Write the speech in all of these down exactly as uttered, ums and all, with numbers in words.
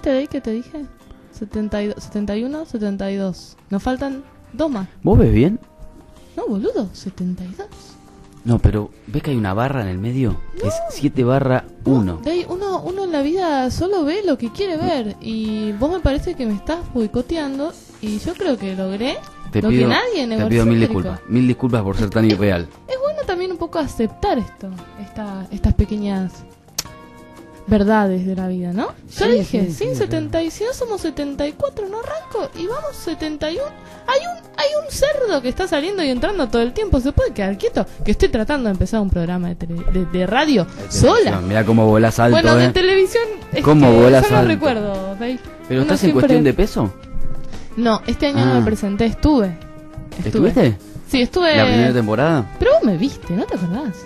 ¿Viste de ahí que te dije? setenta y dos, setenta y uno, setenta y dos. Nos faltan dos más. ¿Vos ves bien? No, boludo, setenta y dos. No, pero ¿ves que hay una barra en el medio? Que No. es siete barra uno. De ahí uno, uno en la vida solo ve lo que quiere ver. Y vos me parece que me estás boicoteando. Y yo creo que logré Te lo pido, que nadie en te pido mil egocéntrico. disculpas. Mil disculpas por ser tan irreal. Es bueno también un poco aceptar esto, esta, estas pequeñas verdades de la vida, ¿no? Yo Sí, dije, sí, sin sí, setenta y si no somos setenta y cuatro, no arranco y vamos setenta y uno. Hay un hay un cerdo que está saliendo y entrando todo el tiempo, ¿se puede quedar quieto? Que estoy tratando de empezar un programa de, tele, de, de radio sola. Mirá cómo volás alto, Bueno, eh. de televisión es ¿Cómo que volás yo no alto? recuerdo, Dave. ¿Pero Uno estás en siempre- cuestión de peso? No, este año Ah. no me presenté, estuve. estuve. ¿Estuviste? Sí, estuve. ¿La primera temporada? Pero vos me viste, ¿no te acordás?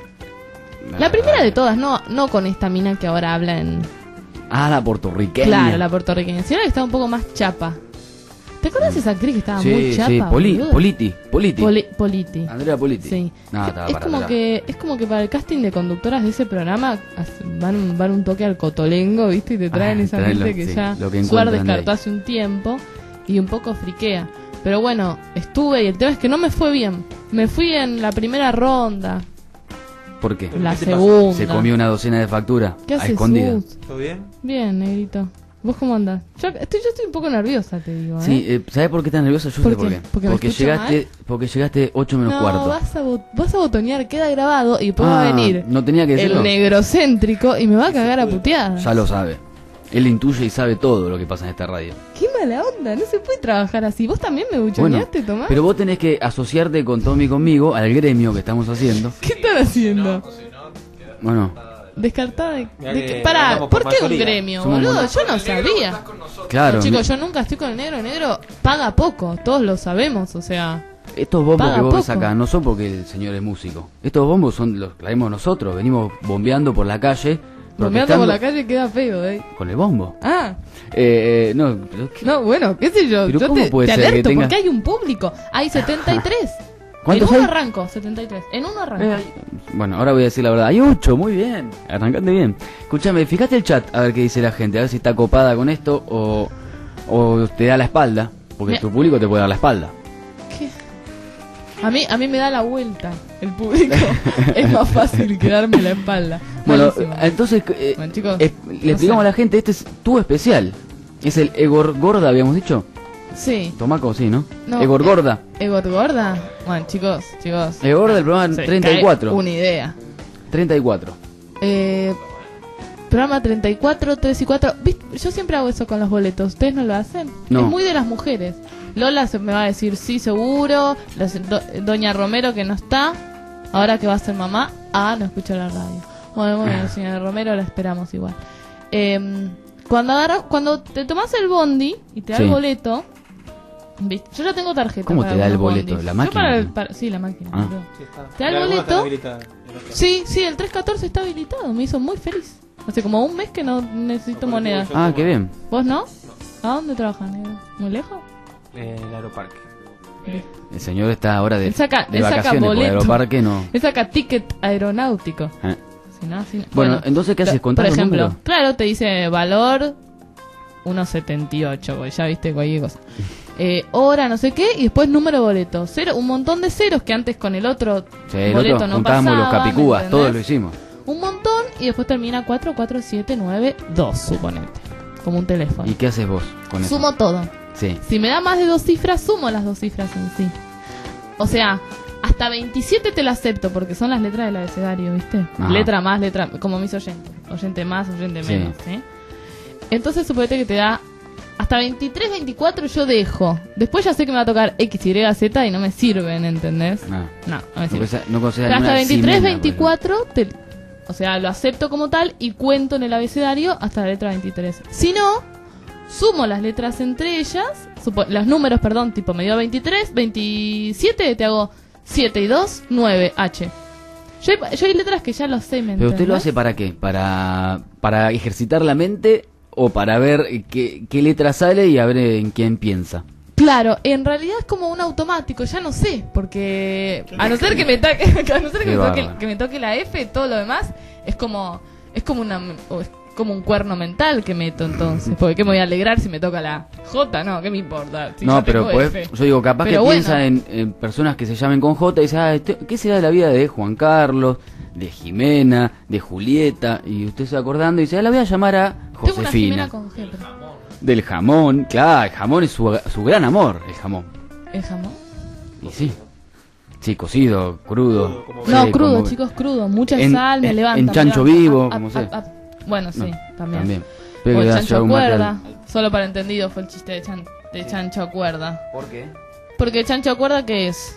La primera de todas, no no con esta mina que ahora habla en... Ah, la puertorriqueña. Claro, la puertorriqueña. Si era que estaba un poco más chapa. ¿Te acuerdas de esa actriz que estaba muy Sí, chapa? sí, Poli, boludo? Politi, Politi. Poli- Politi. Andrea Politi. Sí. No, Que- estaba es para como atrás. que es como que para el casting de conductoras de ese programa hace- van, van un toque al cotolengo, ¿viste? Y te traen Ah, esa traen lo- gente que sí, ya lo que Suar encuentran descartó ahí. hace un tiempo y un poco friquea. Pero bueno, estuve y el tema es que no me fue bien. Me fui en la primera ronda, ¿Por qué? la ¿Qué te pasó? segunda. Se comió una docena de facturas ¿Qué a haces, escondida. Sus? ¿Todo bien? Bien, negrito. ¿Vos cómo andás? Yo estoy, yo estoy un poco nerviosa, te digo, ¿eh? Sí, eh, ¿sabes por qué estás nervioso? Yo ¿Por sé por qué? qué. ¿Porque me escucho llegaste, porque llegaste ocho menos no, cuarto. vas a, bo- vas a botonear, queda grabado y después va Ah, a venir no tenía que decirlo. el negrocéntrico y me va a cagar a puteadas. Ya lo sabe. Él intuye y sabe todo lo que pasa en esta radio. Qué mala onda, no se puede trabajar así. ¿Vos también me Bueno, buchoneaste, Tomás? pero vos tenés que asociarte con Tommy y conmigo al gremio que estamos haciendo. ¿Qué están haciendo? Bueno, Descartada de... Mirá de que que- Pará, hablamos ¿por por qué un mayoría. gremio, Somos boludo? muy- Yo no sabía. claro. Chicos, mi- yo nunca estoy con el negro. El negro paga poco, todos lo sabemos, o sea... Estos bombos paga que vos ves poco. acá no son porque el señor es músico. Estos bombos son los que traemos nosotros. Venimos bombeando por la calle. Bombeando por protestando la calle queda feo, ¿eh? con el bombo. Ah, Eh, eh, no, pero ¿qué? no, bueno, qué sé yo. Pero Yo ¿cómo te, puede te ser que alerto tenga- porque hay un público. Hay setenta y tres. En ¿Cuántos uno hay? arranco, setenta y tres. En uno arranco. Eh, bueno, ahora voy a decir la verdad. Hay ocho, muy bien. Arrancate bien. Escúchame, fíjate el chat a ver qué dice la gente. A ver si está copada con esto o, o te da la espalda. Porque Mira. tu público te puede dar la espalda. ¿Qué? A mí, a mí me da la vuelta el público. Es más fácil que darme la espalda. Bueno, Malísimo. entonces eh, Bueno, chicos, eh, le explicamos sé. a la gente, este es tu especial. Es el Egor Gorda, habíamos dicho. Sí. Tomaco, sí, ¿no? No, Egor eh, Gorda. Egor Gorda. Bueno, chicos, chicos. Egor Gorda del programa se treinta y cae cuatro. Una idea. treinta y cuatro. Eh, programa treinta y cuatro, tres y cuatro. ¿Viste? Yo siempre hago eso con los boletos. ¿Ustedes no lo hacen? No. Es muy de las mujeres. Lola se me va a decir sí, seguro. La se- do- Doña Romero que no está. Ahora que va a ser mamá. Ah, no escucha la radio. Bueno, bueno, señora Romero la esperamos igual. Eh, cuando agarra, cuando te tomas el bondi y te da Sí. el boleto. ¿Viste? Yo ya tengo tarjeta. ¿Cómo para te da el algunos boleto? bondis. ¿La Yo máquina? para el- para- sí, la máquina. Ah. boludo. Sí, está. ¿Te da el Algunas boleto? están habilitadas, el otro. Sí, sí, el tres catorce está habilitado. Me hizo muy feliz. Hace como un mes que no necesito No, monedas. yo- Ah, qué bien. ¿Vos no? ¿A dónde trabajas, negro? ¿Muy lejos? Eh, el aeroparque. El señor está ahora de, Él saca- de él saca vacaciones por el boleto. aeroparque, no. Él saca ticket aeronáutico. Eh. Si no, si no- Bueno, entonces, ¿qué haces? lo- ¿Contás Por los ejemplo, números? claro, te dice valor uno setenta y ocho, porque ya viste cualquier cosa. Eh, hora, no sé qué, y después número de boleto. Cero, un montón de ceros que antes con el otro Sí, el boleto otro, no juntábamos los pasaba, ¿me capicúas, entendés? todos lo hicimos. Un montón, y después termina cuatro cuatro siete nueve dos, suponete. Como un teléfono. ¿Y qué haces vos con eso? Sumo todo. Sí. Si me da más de dos cifras, sumo las dos cifras en sí. O sea, hasta veintisiete te la acepto porque son las letras del abecedario, ¿viste? Ajá. Letra más, letra... Como mis oyentes. Oyente más, oyente Sí. menos, ¿sí? Entonces suponete que te da... Hasta veintitrés, veinticuatro yo dejo. Después ya sé que me va a tocar X, Y, Z y no me sirven, ¿entendés? No, No, no me no, sirven. consideras- no consideras Pero hasta ninguna veintitrés, Ximena, por veinticuatro, te, o sea, lo acepto como tal y cuento en el abecedario hasta la letra veintitrés. Si no, sumo las letras entre ellas, supo- los números, perdón, tipo me dio veintitrés, veintisiete, te hago siete y dos, nueve, H. Yo hay, yo hay letras que ya lo sé, ¿me Pero usted lo entendés? hace para qué? ¿Para, para ejercitar la mente o para ver qué, qué letra sale y a ver en quién piensa? Claro, en realidad es como un automático, ya no sé, porque a no ser que me toque, a no ser que Qué me toque, bárbaro. que me toque la F, todo lo demás es como es como una o es como un cuerno mental que meto entonces. Porque ¿qué me voy a alegrar si me toca la J? No, ¿qué me importa? Si no, ya pero tengo pues, F. yo digo, capaz Pero que bueno. piensa en, en personas que se llamen con J y dice, ah, este- ¿qué será de la vida de Juan Carlos, de Jimena, de Julieta? Y usted se va acordando y dice, ah, la voy a llamar a Tengo una Josefina. Jimena con G, pero... Del jamón, claro, el jamón es su, su gran amor, el jamón. ¿El jamón? Y sí, sí, cocido, crudo. Como No, sí, crudo, como- chicos, crudo. Mucha En- sal, me en- levanta. en me chancho levanta. vivo, Ah, como ah, sea. ah, ah. Bueno, sí, No, también. También. O Pero el que da chancho a un mate al- cuerda. Solo para entendido fue el chiste de, chan, de chancho a cuerda. ¿Por qué? Porque chancho a cuerda, ¿qué es?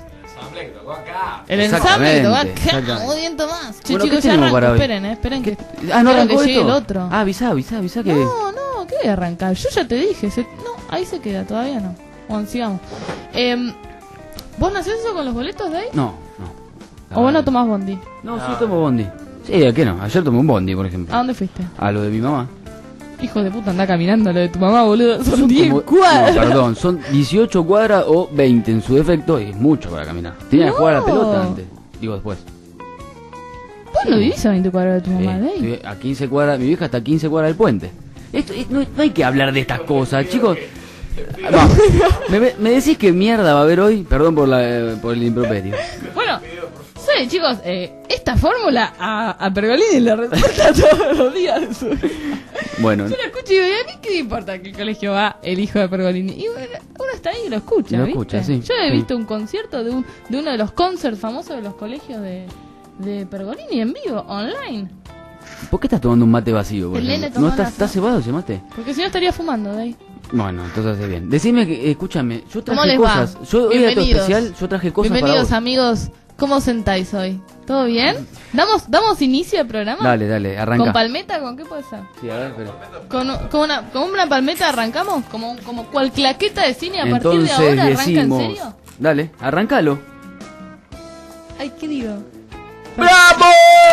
El ensamble Exactamente, que tocó acá, exactamente. un diento más. Che, Bueno, ¿qué chicos, ya tenemos arranco, para hoy? esperen, eh, esperen que... Ah, ¿no quiero arrancó que llegue esto? el otro. Ah, avisá, avisá, avisá que... No, no, ¿qué voy a arrancar? Yo ya te dije, se- no, ahí se queda, todavía no. Bueno, sigamos. Em, ¿Vos no haces eso con los boletos de ahí? No, no. La ¿O vos no verdad. tomás bondi? No, sí tomo bondi. Sí, ¿a qué no? Ayer tomé un bondi, por ejemplo. ¿A dónde fuiste? A lo de mi mamá. Hijo de puta, anda caminando lo de tu mamá, boludo. Son Son diez como- cuadras. No, perdón, son dieciocho cuadras o veinte en su defecto y es mucho para caminar. Tenía que No. jugar a la pelota antes. Digo después. Vos no vivís a veinte cuadras de tu mamá, Sí, de ahí. estoy a quince cuadras, mi vieja está a quince cuadras del puente. Esto, es- no, no hay que hablar de estas cosas, chicos. No, me, me decís que mierda va a haber hoy, perdón por, la, por el improperio. Bueno, sí, chicos, eh, esta fórmula a, a Pergolini le resulta todos los días de su vida. Bueno, Yo lo escucho y digo, ¿y a mí qué me importa que el colegio va el hijo de Pergolini? Y bueno, uno está ahí y lo escucha, Lo ¿viste? escucha, sí, Yo he sí. visto un concierto de, un, de uno de los concerts famosos de los colegios de, de Pergolini en vivo, online. ¿por qué estás tomando un mate vacío? Por El nene ejemplo? ¿No tomando estás, así. estás cebado ese mate? Porque si no estaría fumando de ahí. Bueno, entonces hace bien. Decime que, escúchame, yo ¿Cómo traje les cosas. va? Yo hoy era todo Bienvenidos. especial, yo traje cosas Bienvenidos, para vos. amigos. ¿Cómo sentáis hoy? ¿Todo bien? ¿Damos, damos inicio al programa? Dale, dale, arranca. ¿Con palmeta? ¿Con qué puede ser? Sí, a ver, espera. ¿Con, con, una, ¿Con una palmeta arrancamos? ¿Como, como cual claqueta de cine a partir Entonces de ahora arranca decimos, en serio? dale, arrancalo. Ay, ¿qué digo? ¡Bravo!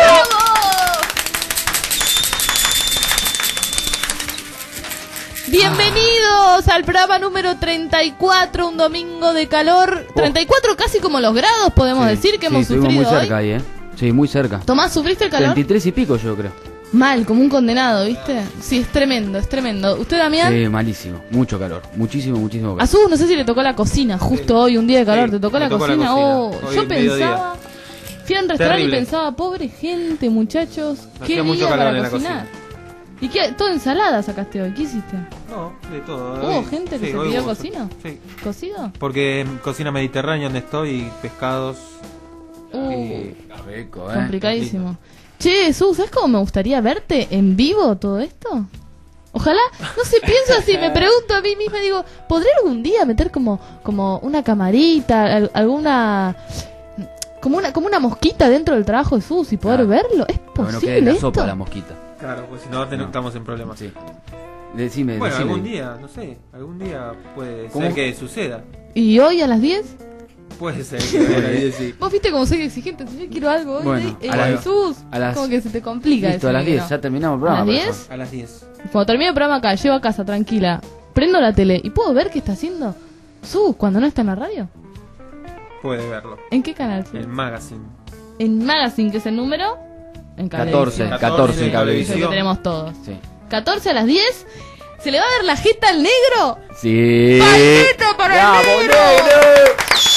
Bienvenidos al programa número treinta y cuatro, un domingo de calor. treinta y cuatro casi como los grados, podemos Sí, decir que sí, hemos estuvimos sufrido muy cerca hoy. ahí, ¿eh? Sí, muy cerca. Tomás, ¿sufriste el calor? treinta y tres y pico yo creo. Mal, como un condenado, ¿viste? Sí, es tremendo, es tremendo. ¿Usted, Damián? Sí, malísimo. Mucho calor. Muchísimo, muchísimo calor. A Su, no sé si le tocó la cocina, justo hoy, un día de calor. Sí, ¿Te tocó me la tocó la cocina? cocina. Oh, Hoy, yo mediodía. pensaba... Fui a un restaurante Terrible. y pensaba, pobre gente, muchachos, Hacía qué mucho día calor para en la cocinar. ¿Y qué? Todo ensalada sacaste hoy, ¿qué hiciste? No, de todo. ¿Hubo Hoy- gente que sí, se hoy pidió hubo- cocina? Sí, ¿Cocido? porque en cocina mediterránea donde estoy, pescados. Uh, y- Rico, ¿eh? complicadísimo. Che, Su, ¿sabes cómo me gustaría verte en vivo todo esto? Ojalá, no sé, pienso así, me pregunto a mí misma, digo, ¿podré algún día meter como, como una camarita, al- alguna... Como una, como una mosquita dentro del trabajo de Sus y poder Claro. verlo? ¿Es Pero no quede posible en la esto? sopa la mosquita. Claro, pues si no, ten- No. estamos en problemas. Sí. Decime, Bueno, decime. algún día, no sé, algún día puede ¿Cómo? ser que suceda. ¿Y hoy a las diez? Puede ser que a las sí. Vos viste cómo soy exigente, si yo quiero algo hoy, Bueno, eh, a las- Jesús, a las- como que se te complica. Listo, a las decirme que diez, no. ya terminamos el ¿A programa. las por diez? favor. A las diez. Cuando termine el programa acá, llego a casa tranquila, prendo la tele y puedo ver qué está haciendo Sus cuando no está en la radio. Puede verlo. ¿En qué canal? Sus? El magazine. En Magazine, que es el número. En catorce, Cablevisión. catorce en Es el Cablevisión. que tenemos todos. Sí. catorce a las diez. ¿Se le va a ver la jeta al negro? Sí. ¡Palmito para el ¡Bravo, negro! negro!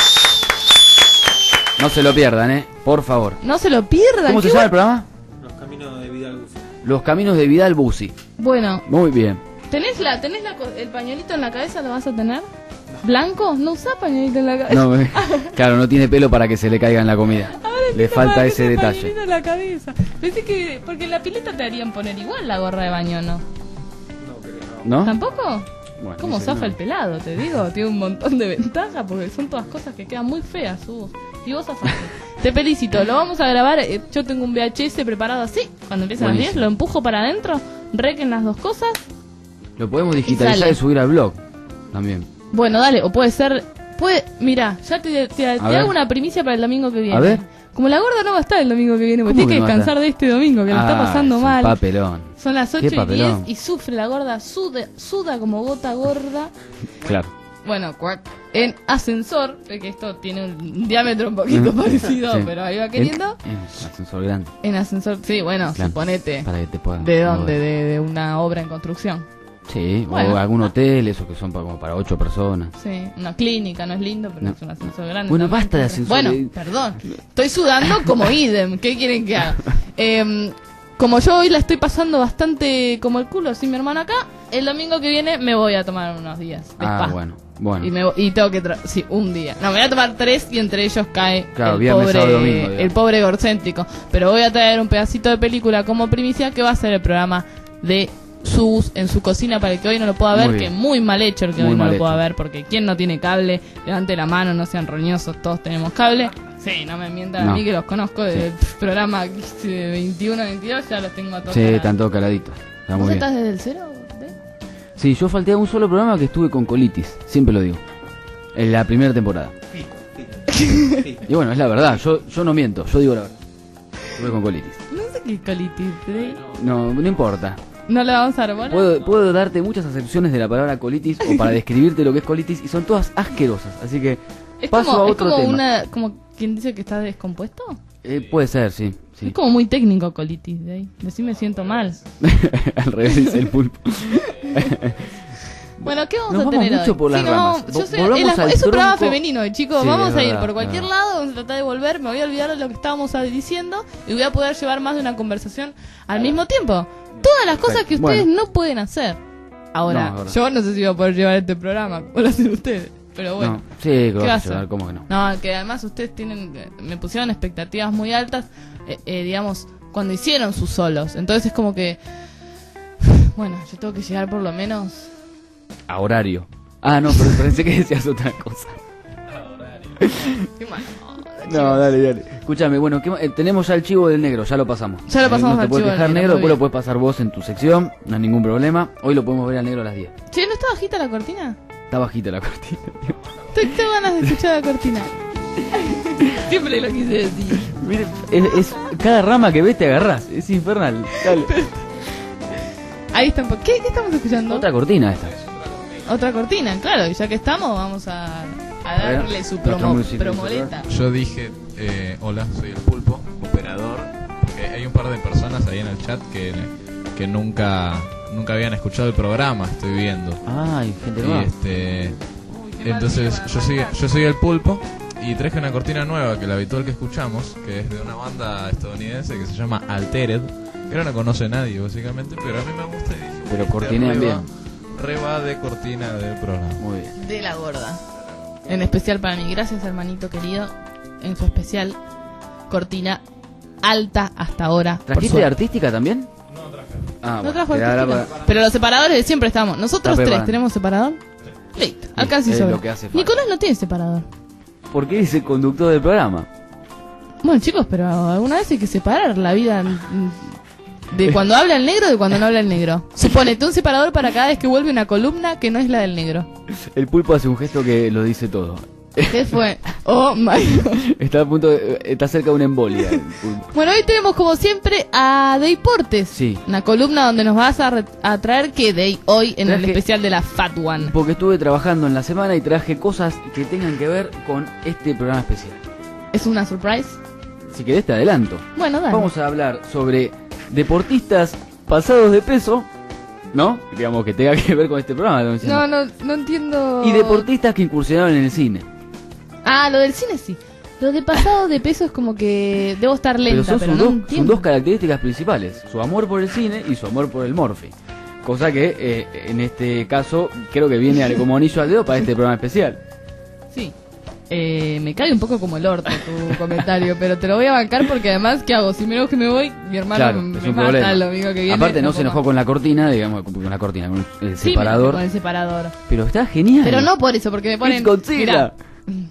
No se lo pierdan, ¿eh? Por favor. No se lo pierdan. ¿Cómo se qué llama el bu- programa? Los caminos de Vidal Lucio. Los caminos de Vidal Bussi. Bueno, Muy bien. ¿tenés, la, tenés la, co- el pañuelito en la cabeza? ¿Lo vas a tener? ¿Blanco? No usá pañuelito en la cabeza. No, me- claro, no tiene pelo para que se le caiga en la comida. Ahora Le entiendo falta para qué ese ese detalle. pañuelito en la cabeza. Pensé que... Porque en la pileta te harían poner igual la gorra de baño, ¿no? No, creo no. ¿No? ¿Tampoco? Bueno, ¿Cómo dice zafa no. el pelado? Te digo, tiene un montón de ventajas porque son todas cosas que quedan muy feas, Hugo. Y vos zafaste. Te felicito, lo vamos a grabar. eh, Yo tengo un V H S preparado así. Cuando empiezan las diez, Buenísimo. lo empujo para adentro, requen las dos cosas. Lo podemos digitalizar sale. y subir al blog también. Bueno, dale, o puede ser. Puede, mira, ya te, te, te ver. hago una primicia para el domingo que viene. A ver. Como la gorda no va a estar el domingo que viene, porque ¿Cómo tiene que que no va a descansar estar? de este domingo, que lo está Ah, pasando es un mal. papelón. Son las Qué ocho y diez papelón. y sufre la gorda, suda, suda como gota gorda. Claro. bueno, cuac, en ascensor, de que esto tiene un diámetro un poquito parecido, Sí. pero ahí va queriendo. En, en ascensor grande. En ascensor, sí, bueno, Claro, suponete. Para que te puedan. ¿De dónde? mover. De, de una obra en construcción. Sí, Bueno. o algún hotel, esos que son para, como para ocho personas. Sí, una clínica, no es lindo, pero No. es un ascensor grande. Bueno, también. basta de ascensor. Bueno, perdón. Estoy sudando como idem. ¿Qué quieren que haga? Eh, como yo hoy la estoy pasando bastante como el culo sin mi hermano acá, el domingo que viene me voy a tomar unos días de Ah, spa. bueno. Bueno. Y, me, vo- y tengo que... tra- sí, un día. No, me voy a tomar tres y entre ellos cae Claro, el, viernes, pobre, sábado, domingo, digamos. el pobre egocéntrico. Pero voy a traer un pedacito de película como primicia que va a ser el programa de Sus en su cocina para el que hoy no lo pueda ver, Muy que bien. muy mal hecho el que Muy hoy no mal lo pueda hecho. ver, porque quien no tiene cable, levante la mano, no sean roñosos, todos tenemos cable. Sí, no me mientan No. a mí que los conozco del programa de veintiuno veintidós, ya los tengo a todos. Sí, calados. están todos caladitos. Está ¿Vos muy estás bien. desde el cero? ¿De? Sí, yo falté a un solo programa que estuve con colitis. Siempre lo digo. En la primera temporada. Y bueno, es la verdad. Yo, yo no miento. Yo digo la verdad. Estuve con colitis. No sé qué colitis, ¿sí? No, no importa. No le vamos a dar bola. Puedo, puedo darte muchas acepciones de la palabra colitis o para describirte lo que es colitis y son todas asquerosas. Así que Es paso como, a es otro como tema. una, como quien dice que está descompuesto. Eh, puede ser, sí. sí. Es como muy técnico colitis de ahí. Decime siento mal. Al revés dice el pulpo. Bueno, ¿qué vamos Nos a vamos tener mucho hoy? por las Sí, no, ramas. yo Vo- soy- volvamos es, la- al es un programa tronco. femenino, chicos. Sí, vamos es a ir verdad, por es cualquier verdad. lado, vamos a tratar de volver. Me voy a olvidar de lo que estábamos a- diciendo y voy a poder llevar más de una conversación al mismo tiempo. Todas las cosas que Bueno. ustedes no pueden hacer. Ahora, No, es verdad. yo no sé si voy a poder llevar este programa como lo hacen ustedes. Pero bueno. No, sí, que ¿Qué vas va a a hacer? llevar, ¿cómo que no? No, que además ustedes tienen, eh, me pusieron expectativas muy altas, eh, eh, digamos, cuando hicieron sus solos. Entonces es como que, bueno, yo tengo que llegar por lo menos. A horario. Ah, no, pero pensé que decías otra cosa. Qué mal. No, dale, dale. Escúchame, bueno, ¿qué ma- eh, tenemos ya el chivo del negro, ya lo pasamos. Ya lo pasamos No te al puedes chivo del quejar negro, negro, muy después lo bien. puedes pasar vos en tu sección, no hay ningún problema. Hoy lo podemos ver al negro a las diez. Che, ¿no está bajita la cortina? Está bajita la cortina. Te- Tengo ganas de escuchar la cortina. Siempre lo quise decir. Mire, es, es- cada rama que ves te agarrás, es infernal. Dale. Ahí está un po- ¿Qué, ¿Qué estamos escuchando? Otra cortina esta. Otra cortina, claro. Y ya que estamos, vamos a, a ver, darle su nuestro promo, music promoleta. Yo dije, eh, hola, soy el pulpo, operador, porque hay un par de personas ahí en el chat que, que nunca nunca habían escuchado el programa, estoy viendo. Ay, gente Y nueva. este, entonces yo soy, yo soy el pulpo y traje una cortina nueva que la habitual que escuchamos, que es de una banda estadounidense que se llama Altered, que no la conoce nadie básicamente, pero a mí me gusta y dije, Pero este cortinean re va- bien. re va de cortina del programa. Muy bien. De la gorda. En especial para mí. Gracias, hermanito querido. En su especial cortina alta hasta ahora. por ¿Trajiste suerte. artística también? Ah, No bueno, trajo quedará artística. para- Pero los separadores de siempre estamos. Nosotros Está tres preparado. tenemos separador. Listo. Alcanza y es sobra. lo que hace falta. Nicolás no tiene separador. ¿Por qué es el conductor del programa? Bueno, chicos, pero alguna vez hay que separar la vida mm, de cuando habla el negro de cuando no habla el negro. Suponete un separador para cada vez que vuelve una columna que no es la del negro. El pulpo hace un gesto que lo dice todo. ¿Qué fue? Oh my God. Está a punto de- está cerca de una embolia. el pulpo. Bueno, hoy tenemos como siempre a Deportes. Sí. Una columna donde nos vas a, re- a traer que Day hoy en el Traje- especial de la Fat One. Porque estuve trabajando en la semana y traje cosas que tengan que ver con este programa especial. ¿Es una surprise? Si querés te adelanto. Bueno, dale. Vamos a hablar sobre deportistas pasados de peso, ¿no? Digamos que tenga que ver con este programa. estamos diciendo. No, no, no entiendo. Y deportistas que incursionaron en el cine. Ah, lo del cine sí. Lo de pasado de peso es como que debo estar Pero lenta, son pero, sus no dos, entiendo. sus dos características principales. Su amor por el cine y su amor por el morfe. Cosa que eh, en este caso creo que viene al- como anillo al dedo para este programa especial. Sí. Eh, me cae un poco como el orto tu comentario, pero te lo voy a bancar porque además, ¿qué hago? Si me enojo que me voy, mi hermano Claro, me es un mata problema. el domingo que viene. Aparte no se puedo enojó más. con la cortina, digamos, con la cortina, con el Sí, me separador. enojé con el separador. Pero está genial. Pero no por eso, porque me ponen... It's Godzilla. Mirá,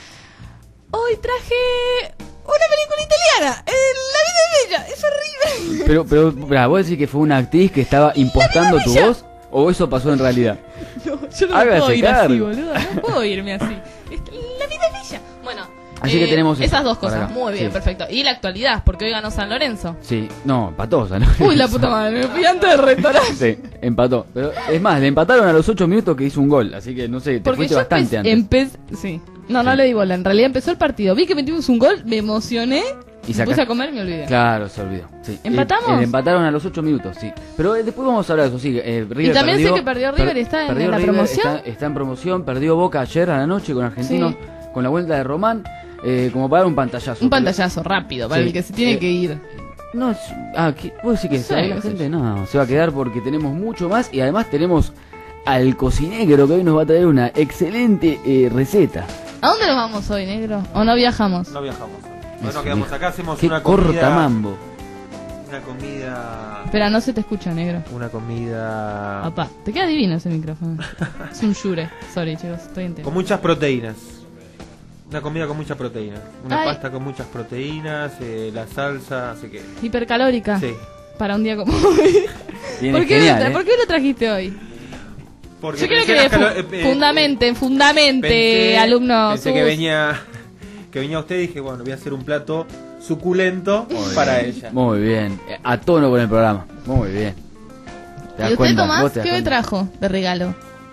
hoy traje una película italiana, eh, La vida es bella, es horrible. Pero, pero, mirá, ¿vos decís que fue una actriz que estaba impostando tu bella. voz? ¿O eso pasó en realidad? No, yo no me Hágase puedo ir así, cargo. boludo, no puedo irme así. Es- La vida es bella. Bueno, Así que tenemos esas eso dos para cosas. acá. Muy bien, Sí. perfecto. Y la actualidad, porque hoy ganó San Lorenzo. Sí, no, empató, ¿no? Uy, la puta madre, me fui antes del restaurante. Sí, empató. Pero es más, le empataron a los ocho minutos que hizo un gol. Así que no sé, te Porque fuiste yo bastante empe- antes. empe- Sí. No, no Sí. le di bola. En realidad empezó el partido. Vi que metimos un gol, me emocioné. Y Me saca- puse a comer y me olvidé. Claro, se olvidó. Sí. ¿Empatamos? Eh, eh, empataron a los ocho minutos, sí. Pero eh, después vamos a hablar de eso, sí. Eh, River Y también sé perdió, que perdió River y está en perdió la River, promoción. Está, está en promoción, perdió Boca ayer a la noche con Argentinos, Sí. con la vuelta de Román, eh, como para dar un pantallazo. Un pantallazo rápido para Sí. el que se tiene Eh, que ir. No, es- ah, ¿qué? ¿Vos decís que Sí, se va a ir la qué sé gente? No, se va a quedar porque tenemos mucho más y además tenemos al cocinegro que hoy nos va a traer una excelente eh, receta. ¿A dónde nos vamos hoy, negro? ¿O no viajamos? No viajamos. Hoy Eso, nos quedamos vieja. acá, hacemos Qué una corta comida. mambo. Una comida. Espera, no se te escucha, negro. Una comida. Papá, te queda divino ese micrófono. Es un Shure. Sorry, chicos, estoy entero. Con muchas proteínas. Una comida con muchas proteínas. Una Ay. pasta con muchas proteínas, eh, la salsa, así que. Hipercalórica. Sí. Para un día como hoy. Viene ¿Por qué, genial, lo tra- ¿eh? ¿Por qué lo trajiste hoy? Porque Yo quiero pensé que las calo- fu- eh, eh, fundamente, fundamente, pensé- alumno. Pensé que sus- venía. Que venía usted y dije, bueno, voy a hacer un plato suculento para ella. Muy bien, eh, a tono con el programa. Muy bien. ¿Te das ¿Y usted, cuenta? Tomás, ¿Vos te das qué me cuenta? trajo de regalo?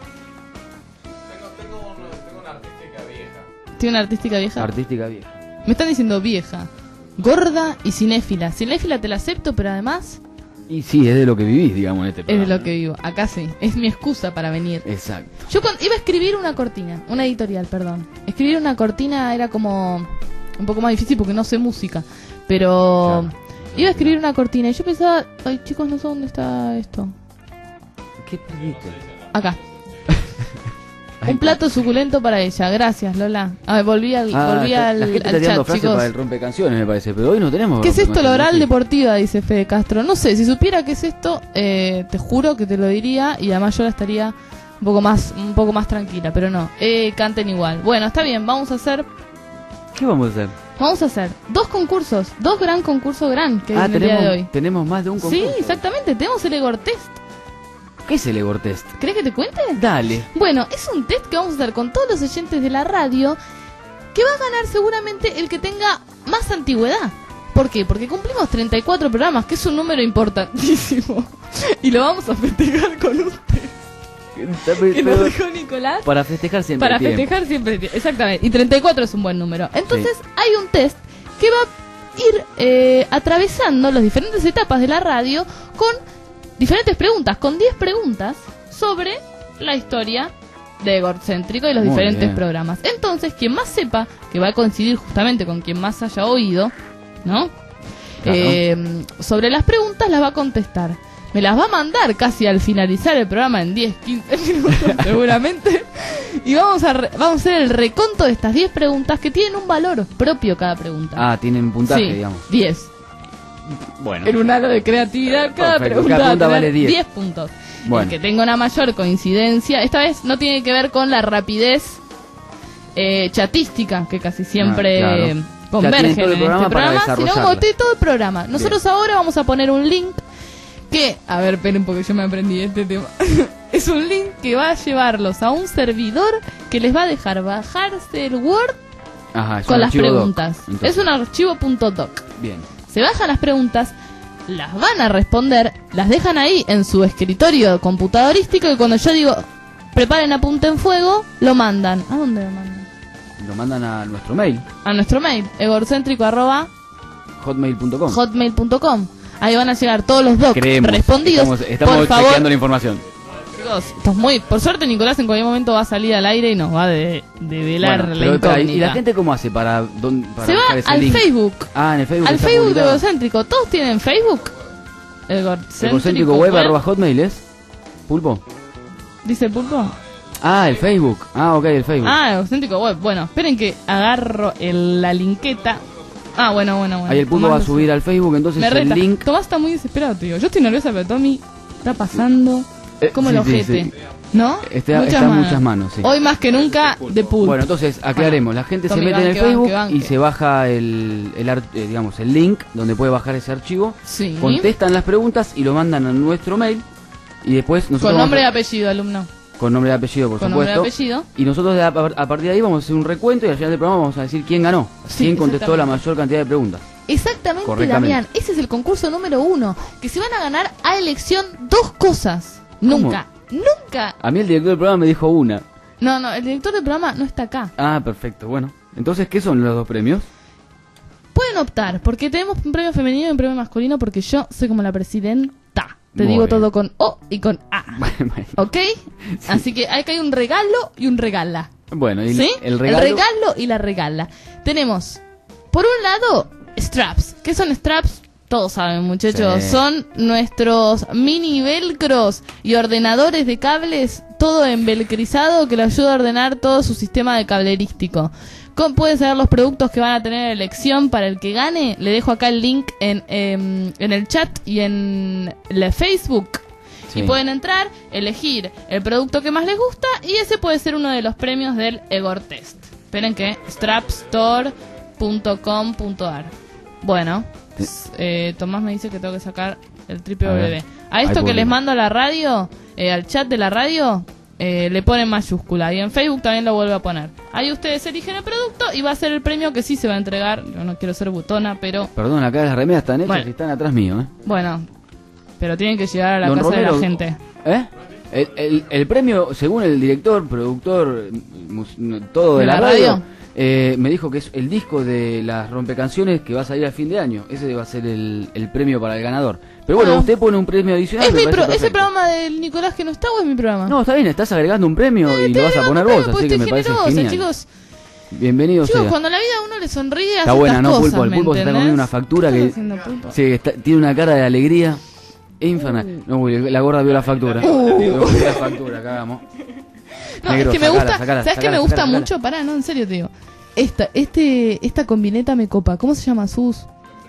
Tengo, tengo, una, tengo una artística vieja. ¿Tiene una artística vieja? Artística vieja. Me están diciendo vieja, gorda y cinéfila. Cinéfila te la acepto, pero además Y sí, es de lo que vivís, digamos, en este es programa. de lo que vivo. Acá sí, es mi excusa para venir. Exacto. Yo cuando iba a escribir una cortina, una editorial, perdón. Escribir una cortina era como un poco más difícil porque no sé música. Pero Claro. iba a escribir una cortina y yo pensaba, ay chicos, no sé dónde está esto. ¿Qué película? Acá. Ahí Un está. plato suculento para ella. Gracias, Lola. A ver, volví al, Ah, volví está- al, la gente al está tirando chat, frases chicos. para el rompecanciones, me parece. Pero hoy no tenemos. ¿Qué es esto, la rompecanciones, oral sí. deportiva? Dice Fede Castro. No sé, si supiera qué es esto, eh, te juro que te lo diría y además yo la estaría un poco más, un poco más tranquila, pero no. Eh, canten igual. Bueno, está bien, vamos a hacer, ¿Qué vamos a hacer? vamos a hacer dos concursos, dos gran concursos gran que hay Ah, en el tenemos, día de hoy. tenemos más de un concurso. Sí, exactamente, tenemos el Egor Test. ¿Qué es el Egor Test? ¿Crees que te cuente? Dale. Bueno, es un test que vamos a hacer con todos los oyentes de la radio, que va a ganar seguramente el que tenga más antigüedad. ¿Por qué? Porque cumplimos treinta y cuatro programas, que es un número importantísimo. Y lo vamos a festejar con un test que nos dejó Nicolás. Para festejar siempre. Para hay tiempo. festejar siempre. tie- Exactamente. Y treinta y cuatro es un buen número. Entonces hay un test que va a ir eh, atravesando las diferentes etapas de la radio con diferentes preguntas, con diez preguntas sobre la historia de Egorcéntrico y los Muy diferentes bien. programas. Entonces, quien más sepa, que va a coincidir justamente con quien más haya oído, ¿no? Claro. Eh, sobre las preguntas las va a contestar. Me las va a mandar casi al finalizar el programa en diez, quince minutos seguramente. Y vamos a, re- vamos a hacer el reconto de estas diez preguntas que tienen un valor propio cada pregunta. Ah, tienen puntaje, sí, digamos. diez. Bueno. En un halo de creatividad, cada Perfecto, pregunta, cada va a pregunta tener vale diez. diez puntos. Bueno. El que tenga una mayor coincidencia, esta vez no tiene que ver con la rapidez eh, chatística, que casi siempre Ah, claro. eh, Ya convergen tienen todo el en este programa para programa, sino desarrollarla. como te- todo el programa. Nosotros ahora vamos a poner un link que, a ver, esperen porque yo me aprendí este tema. Es un link que va a llevarlos a un servidor que les va a dejar bajarse el Word Ajá, es con un las archivo doc. preguntas. Entonces, Es un archivo .doc. Bien. Se bajan las preguntas, las van a responder, las dejan ahí en su escritorio computadorístico y cuando yo digo preparen apunte en fuego, lo mandan. ¿A dónde lo mandan? Lo mandan a nuestro mail, A nuestro mail, egorcéntrico arroba hotmail punto com. hotmail punto com. Ahí van a llegar todos los docs Creemos. respondidos. Estamos, estamos Por favor, chequeando la información. chicos, esto es muy... Por suerte Nicolás en cualquier momento va a salir al aire y nos va a de, de velar Bueno, la pero, espera, incógnita. ¿y la gente cómo hace para, dónde, para Se buscar va ese al link? Facebook. Ah, en el Facebook. Al está Facebook de publicado. Egocéntrico. ¿Todos tienen Facebook? Egocéntrico Egocéntrico web arroba hotmail es. Pulpo. ¿Dice Pulpo? Ah, el Facebook. Ah, ok, el Facebook. Ah, Egocéntrico web. Bueno, esperen que agarro el- la linqueta. Ah, bueno, bueno, bueno. Ahí el Pulpo Tomás va a lo subir sube. al Facebook, entonces Me el reta. link. Tomás está muy desesperado, tío. Yo estoy nerviosa, pero Tommy está pasando Eh, como sí, el sí, ojete. sí. ¿No? Está- está en muchas manos, sí. Hoy más que nunca, de Pulpo. Bueno, entonces aclaremos, la gente Tommy, se mete en el banque, Facebook banque, y banque. se baja el, el ar- eh, digamos, el link donde puede bajar ese archivo, Sí. contestan las preguntas y lo mandan a nuestro mail y después nosotros Con nombre y vamos apellido, alumno. a- Con nombre y apellido, por con supuesto. nombre y apellido. Y nosotros de a, a partir de ahí vamos a hacer un recuento y al final del programa vamos a decir quién ganó. Sí, quién contestó la exactamente. mayor cantidad de preguntas. Exactamente, Correctamente. Damián. Ese es el concurso número uno. Que se van a ganar a elección dos cosas. Nunca, nunca. A mí el director del programa me dijo una. No, no, el director del programa no está acá. Ah, perfecto, bueno. Entonces, ¿qué son los dos premios? Pueden optar, porque tenemos un premio femenino y un premio masculino, porque yo soy como la presidenta. Te Muy digo bien. todo con O y con A. Bueno, ¿Ok? Así que hay que hay un regalo y un regala. bueno, y ¿Sí? el regalo... El regalo y la regala. Tenemos, por un lado, straps. ¿Qué son straps? Todos saben, muchachos. Sí. Son nuestros mini velcros y ordenadores de cables, todo envelcrizado, que le ayuda a ordenar todo su sistema de cablerístico. ¿Cómo pueden saber los productos que van a tener elección para el que gane? Le dejo acá el link en, em, en el chat y en la Facebook. Sí. Y pueden entrar, elegir el producto que más les gusta y ese puede ser uno de los premios del Egor Test. Esperen que strapstore punto com punto ar. Bueno, s- eh, Tomás me dice que tengo que sacar el triple A ver, W. A ahí esto que publica. les mando a la radio, eh, al chat de la radio, eh, le ponen mayúscula. Y en Facebook también lo vuelve a poner. Ahí ustedes eligen el producto y va a ser el premio que sí se va a entregar. Yo no quiero ser butona, pero Perdón, acá las remeras están hechas Bueno. y están atrás mío, ¿eh? bueno. Pero tienen que llegar a la Don casa de Romero, la gente. ¿Eh? El, el, el premio, según el director, productor, mus- no, todo de, ¿De la, la radio, radio? eh, me dijo que es el disco de las rompecanciones que va a salir a fin de año. Ese va a ser el, el premio para el ganador. Pero bueno, Ah. usted pone un premio adicional. ¿Es me mi parece pro- ¿Es el perfecto. programa del Nicolás que no está o es mi programa? No, está bien, estás agregando un premio y lo vas a poner vos, así que me parece generosa, genial. chicos. Bienvenido Chicos, sea. cuando la vida a uno le sonríe, Está hace buena, estas ¿no, cosas, Pulpo? El ¿me Pulpo se está entendés? comiendo una factura ¿Qué que... estás haciendo, Pulpo? Sí, está- tiene una cara de alegría infernal. No, uy, la gorda vio la factura. Vio la factura, cagamos. No, Negro, es que me sacala, gusta, sacala, ¿sabes qué sacala, me gusta sacala, mucho? Pará, no, en serio te digo. Esta, este, esta combineta me copa. ¿Cómo se llama, Sus?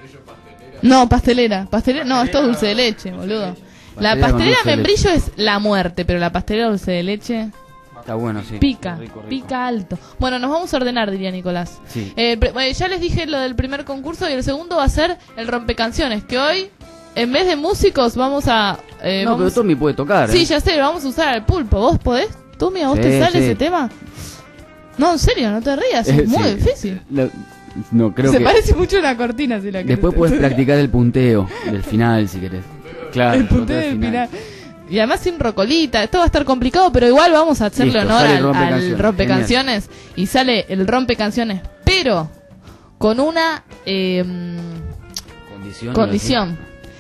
No, pastelera. Pastelera, no, esto es dulce de leche, boludo. La Pastelera con pastelera dulce de membrillo es la muerte, pero la pastelera dulce de leche Está bueno, sí. pica, Rico, rico. pica alto. Bueno, nos vamos a ordenar, diría Nicolás. Sí. Eh, pre- bueno, ya les dije lo del primer concurso y el segundo va a ser el rompecanciones, que hoy, en vez de músicos, vamos a... eh, no, vamos- pero Tommy puede tocar. Sí, ¿eh? ya sé, vamos a usar al pulpo. ¿Vos podés? Tommy, ¿a vos Sí, te sale sí. ese tema? No, en serio, no te rías, es Eh, muy sí. difícil. Lo- no, creo Se que... parece mucho a una cortina si la querés. Después puedes practicar el punteo del final, si querés. Claro. El punteo del del final. Y además sin rocolita, esto va a estar complicado, pero igual vamos a hacerle Listo, honor sale el al, rompecanciones, al rompecanciones y sale el rompecanciones, pero con una eh, Condición. condición.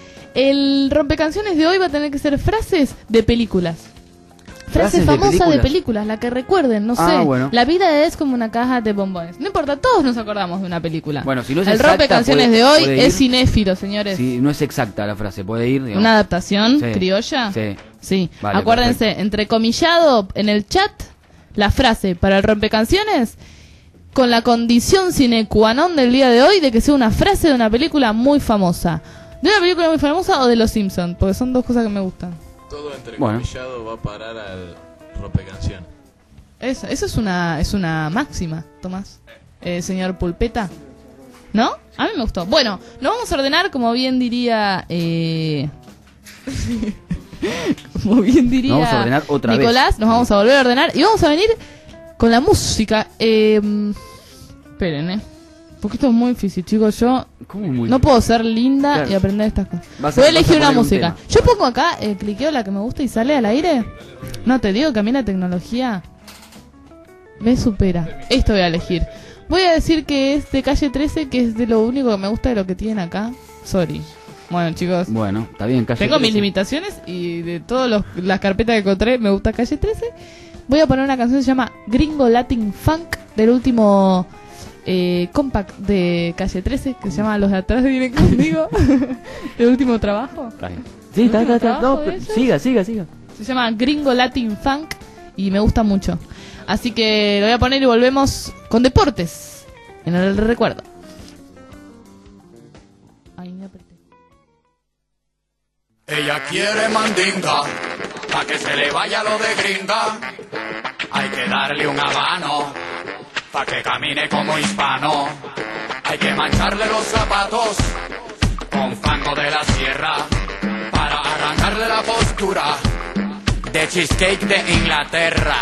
El rompecanciones de hoy va a tener que ser frases de películas. Frase Frases de famosa de películas. películas, la que recuerden, no Ah, sé. bueno. La vida es como una caja de bombones. No importa, todos nos acordamos de una película. Bueno, si no es el exacta, rompecanciones puede- de hoy puede ir. es cinéfilo, señores. Si no es exacta la frase, puede ir. digamos. Una adaptación Sí. criolla. Sí. Sí, Vale, acuérdense, perfecto. entrecomillado en el chat, la frase para el rompecanciones, con la condición sine qua non del día de hoy de que sea una frase de una película muy famosa. ¿De una película muy famosa o de Los Simpsons? Porque son dos cosas que me gustan. Todo entrecomillado va a parar al rompecanción. Eso, eso es una es una máxima, Tomás. Eh, señor Pulpeta. ¿No? A mí me gustó. Bueno, nos vamos a ordenar, como bien diría... Eh... como bien diría Nos vamos a ordenar otra vez. Nicolás, nos vamos a volver a ordenar y vamos a venir con la música. Eh... Esperen, ¿eh? Porque esto es muy difícil, chicos. Yo ¿Cómo muy no puedo ser linda Claro. y aprender estas cosas. Vas a- Voy a vas a elegir una poner un música. tema. Yo pongo acá, eh, cliqueo la que me gusta y sale al aire. No, te digo que a mí la tecnología me supera. Esto voy a elegir. Voy a decir que es de Calle trece, que es de lo único que me gusta de lo que tienen acá. Sorry. Bueno, chicos. Bueno, está bien, Calle Tengo mis trece. limitaciones y de todas las carpetas que encontré me gusta Calle trece. Voy a poner una canción que se llama Gringo Latin Funk del último eh, compact de Calle trece que se llama Los de atrás vienen conmigo. El último trabajo. Está bien. Sí, está, está, está. No, ¿Trabajo de pero- ellos? siga, siga, siga. Se llama Gringo Latin Funk y me gusta mucho. Así que lo voy a poner y volvemos con deportes en el recuerdo. Ay, me apreté. Ella quiere mandinga, pa' que se le vaya lo de gringa. Hay que darle un habano, pa' que camine como hispano. Hay que mancharle los zapatos con fango de la sierra, para arrancarle la postura. de cheesecake de Inglaterra.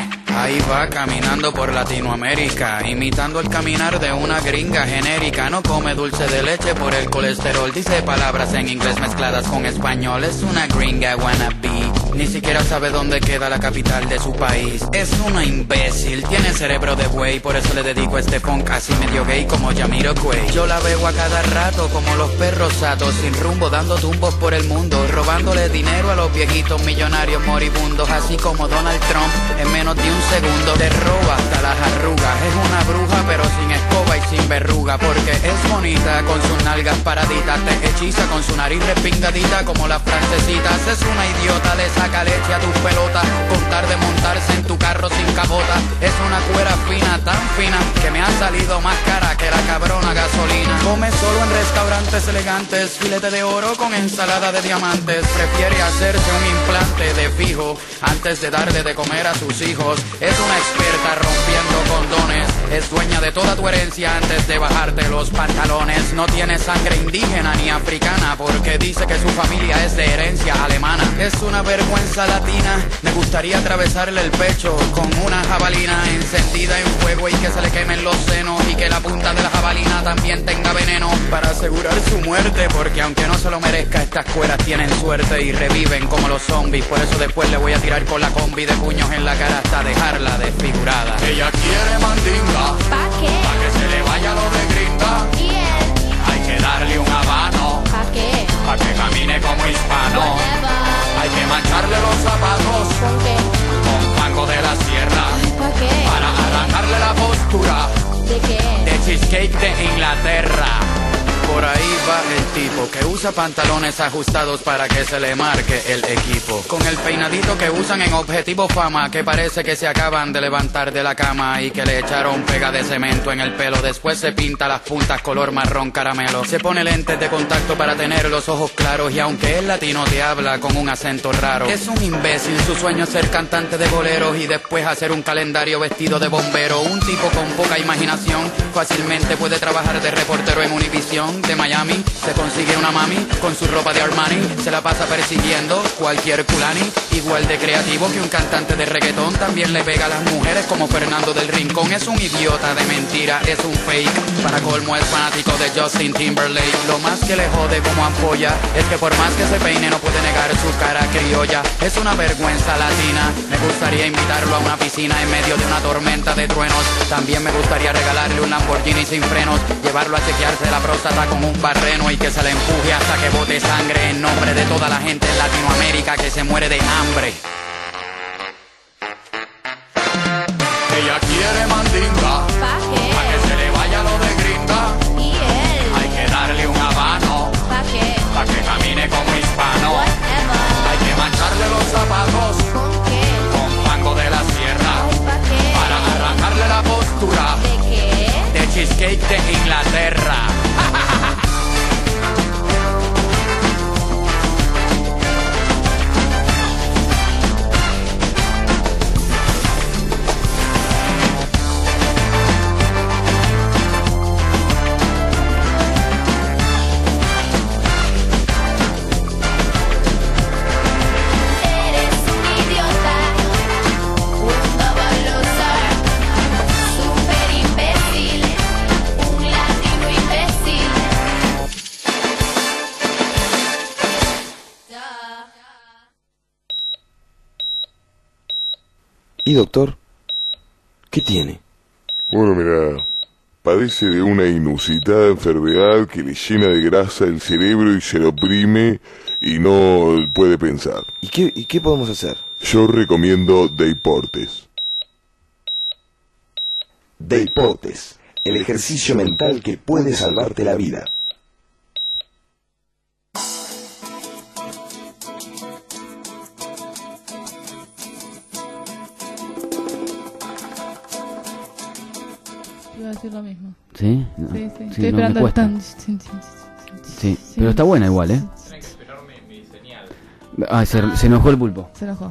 Ahí va caminando por Latinoamérica, imitando el caminar de una gringa genérica. No come dulce de leche por el colesterol, dice palabras en inglés mezcladas con español. Es una gringa wannabe, ni siquiera sabe dónde queda la capital de su país. Es una imbécil, tiene cerebro de buey, por eso le dedico este funk así medio gay como Jamiroquai. Yo la veo a cada rato como los perros satos, sin rumbo, dando tumbos por el mundo, robándole dinero a los viejitos millonarios moribundos, así como Donald Trump en menos de un segundo te roba hasta las arrugas. Es una bruja pero sin escoba y sin verruga, porque es bonita con sus nalgas paraditas, te hechiza con su nariz respingadita como las francesitas. Es una idiota, le saca leche a tus pelotas con tal de montarse en tu carro sin capota. Es una cuera fina, tan fina que me ha salido más cara que la cabrona gasolina. Come solo en restaurantes elegantes, filete de oro con ensalada de diamantes. Prefiere hacerse un implante de fijo antes de darle de comer a sus hijos. Es una experta rompiendo condones, es dueña de toda tu herencia antes de bajarte los pantalones. No tiene sangre indígena ni africana, porque dice que su familia es de herencia alemana. Es una vergüenza latina, me gustaría atravesarle el pecho con una jabalina encendida en fuego y que se le quemen los senos, y que la punta de la jabalina también tenga veneno para asegurar su muerte, porque aunque no se lo merezca, estas cueras tienen suerte y reviven como los zombies. Por eso después le voy a tirar con la combi de puños en la cara hasta dejarla desfigurada. Ella quiere mandinga, ¿pa' qué? pa' que se le vaya lo de gringa. ¿Y él? Hay que darle un habano, ¿Pa' qué? pa' que camine como hispano. Whatever. Hay que mancharle los zapatos ¿Con qué? con fango de la sierra, ¿Pa' qué? para arrancarle la postura ¿De qué? de cheesecake de Inglaterra. Por ahí va el tipo que usa pantalones ajustados para que se le marque el equipo, con el peinadito que usan en Objetivo Fama, que parece que se acaban de levantar de la cama y que le echaron pega de cemento en el pelo. Después se pinta las puntas color marrón caramelo, se pone lentes de contacto para tener los ojos claros, y aunque es latino te habla con un acento raro. Es un imbécil, su sueño es ser cantante de boleros y después hacer un calendario vestido de bombero. Un tipo con poca imaginación, fácilmente puede trabajar de reportero en Univision. De Miami se consigue una mami con su ropa de Armani, se la pasa persiguiendo cualquier culani. Igual de creativo que un cantante de reggaetón, también le pega a las mujeres como Fernando del Rincón. Es un idiota de mentira, es un fake, para colmo es fanático de Justin Timberlake. Lo más que le jode como ampolla es que por más que se peine no puede negar su cara criolla. Es una vergüenza latina, me gustaría invitarlo a una piscina en medio de una tormenta de truenos. También me gustaría regalarle un Lamborghini sin frenos, llevarlo a chequearse la próstata con un barreno y que se le empuje hasta que bote sangre, en nombre de toda la gente en Latinoamérica que se muere de hambre. Ella quiere mandinga, ¿Pa' qué? pa' que se le vaya lo de gringa. ¿Y él? Hay que darle un habano, ¿Pa' qué? pa' que camine como hispano. Whatever. Hay que mancharle los zapatos ¿Con qué? con fango de la sierra, Ay, ¿pa' qué? para arrancarle la postura ¿De qué? De cheesecake de Inglaterra. Eres un idiota, un babalosar, super imbécil, un latino imbécil. ¿Y doctor? ¿Qué tiene? Bueno, mira, padece de una inusitada enfermedad que le llena de grasa el cerebro y se lo oprime y no puede pensar. ¿Y qué, y qué podemos hacer? Yo recomiendo Deportes. Deportes, el ejercicio mental que puede salvarte la vida. Iba a decir lo mismo. ¿Sí? No. Sí, sí. Sí, Estoy no, esperando me el cuesta. tan- Sí, pero está buena igual, ¿eh? Ah, se, se enojó el pulpo. Se enojó.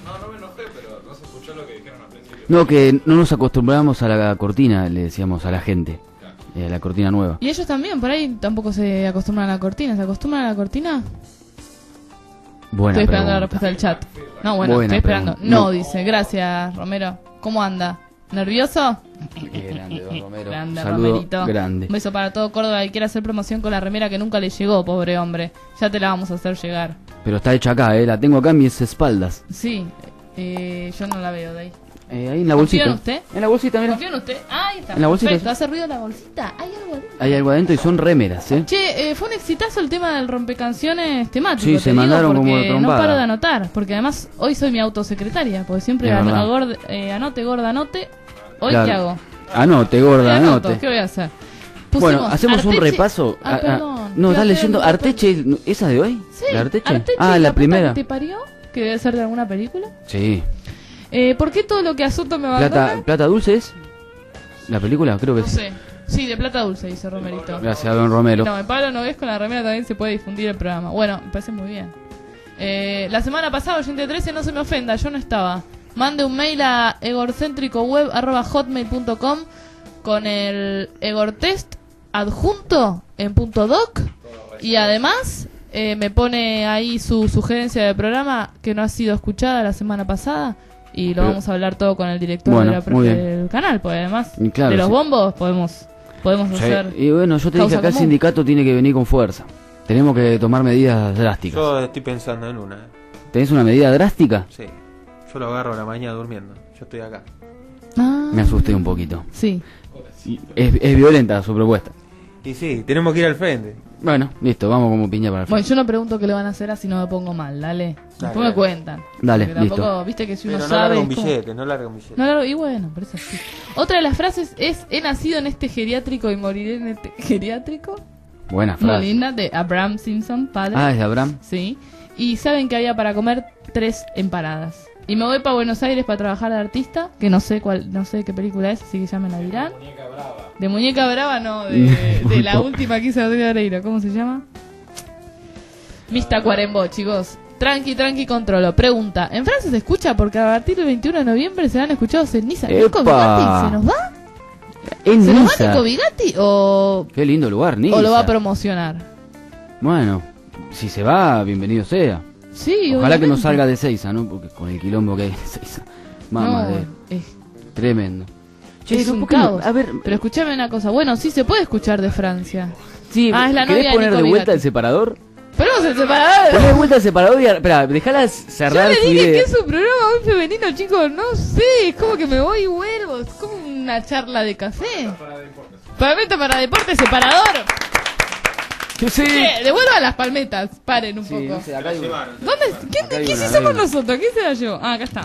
No, que no nos acostumbramos a la cortina, le decíamos a la gente. Eh, a la cortina nueva. Y ellos también, por ahí tampoco se acostumbran a la cortina. ¿Se acostumbran a la cortina? Buena Estoy esperando la pregunta. respuesta del chat. No, bueno, Buena estoy esperando. pregunta. No, No. dice. Gracias, Romero. ¿Cómo anda? ¿Nervioso? Qué grande, don Romero. Grande, Saludo Romerito. grande. Un beso para todo Córdoba que quiere hacer promoción con la remera que nunca le llegó, pobre hombre. Ya te la vamos a hacer llegar. Pero está hecha acá, eh. La tengo acá en mis espaldas. Sí, eh, yo no la veo de ahí. Eh, ahí en la ¿Confío bolsita. en usted? En la bolsita, mira. ¿Confío en usted? Ah, ahí está. En la bolsita, Perfecto. sí. ¿Hace ruido la bolsita? ¿Hay algo adentro? Hay algo adentro y son remeras, eh. Che, eh, fue un exitazo el tema del rompecanciones temático. Sí, te se digo, mandaron porque como no trompada. paro de anotar. Porque además hoy soy mi autosecretaria. Porque siempre Es ano- verdad. agord- eh, anote, gorda, anote. Hoy, Claro. ¿qué hago? Anote, gorda, Hoy anoto, anote. ¿qué voy a hacer? Bueno, Pusimos hacemos un Arteche- repaso. Ah, Ah, ah, perdón. no, Estoy estás haciendo leyendo un Arteche, ¿esa de hoy? Sí, ¿La Arteche? Arteche, Ah, la puta primera. que te parió, que debe ser de alguna película. Sí. Eh, ¿Por qué todo lo que Asunto me abandona? Plata, Plata Dulce es la película, creo que No sí. sé. Sí, de Plata Dulce, dice Romerito. Gracias, don Romero. No, en Pablo Nogués con la remera también se puede difundir el programa. Bueno, me parece muy bien. Eh, la semana pasada, oyente trece, no se me ofenda, yo no estaba. Mande un mail a egorcéntricoweb arroba hotmail punto com con el egortest adjunto en punto doc y además eh, me pone ahí su sugerencia de programa que no ha sido escuchada la semana pasada y lo Pero- vamos a hablar todo con el director Bueno, de la muy profe bien. del canal, pues además Y claro, de los sí. bombos podemos podemos Sí, hacer. y bueno, yo te causa dije acá el común. sindicato tiene que venir con fuerza. Tenemos que tomar medidas drásticas. Yo estoy pensando en una. ¿eh? ¿Tenés una medida drástica? Sí. Yo lo agarro a la mañana durmiendo. Yo estoy acá. Ah, Me asusté un poquito. sí. Es, es violenta su propuesta. Y sí, tenemos que ir al frente. Bueno, listo, vamos como piña para el Bueno, frente. yo no pregunto qué le van a hacer así no me pongo mal, dale. Después dale. me cuentan. Dale, Porque tampoco, listo. viste que si uno Pero no sabe. larga un es como- billete, no larga un billete. No largo, y bueno, pero es así. Otra de las frases es: he nacido en este geriátrico y moriré en este geriátrico. Buena Muy frase. linda, de Abraham Simpson, padre. Ah, es de Abraham. Sí. Y saben que había para comer tres empanadas. Y me voy para Buenos Aires para trabajar de artista, que no sé cuál, no sé qué película es, así que ya me la dirán. De Muñeca Brava, no, de, de la última que hizo Rodrigo Oreiro, ¿cómo se llama? Mista Cuarembó, chicos. Tranqui, tranqui, controlo. Pregunta, ¿en Francia se escucha? Porque a partir del veintiuno de noviembre se han escuchado Ceniza. ¿Nico ¡Epa! Vigatti se nos va? Es ¿Se nos va Niza. Nico Vigatti o, Qué lindo lugar, Niza. o lo va a promocionar? Bueno, si se va, bienvenido sea. Sí, Ojalá obviamente. que no salga de Seiza, ¿no? Porque con el quilombo que hay en Seiza. Mamá No, de... es Tremendo. Che, es ¿no? un ¿por qué no? caos. A ver, Pero escúchame una cosa. Bueno, sí se puede escuchar de Francia. sí, Ah, es la ¿querés novia de poner Nico de vuelta Vigatti. el separador? Ponemos el separador. Poné de vuelta el separador y... Espera, dejala cerrar Yo su le dije que idea. es un programa muy femenino, chicos. No sé, es como que me voy y vuelvo. Es como una charla de café. Palmeta para deporte, separador. Yo sé. Che, devuelvan las palmetas. Paren un Sí, poco. no sé, acá hay una. ¿Dónde? ¿Quién, Acá hay ¿qué una, si somos venga. nosotros? ¿Quién se la llevó? Ah, acá está.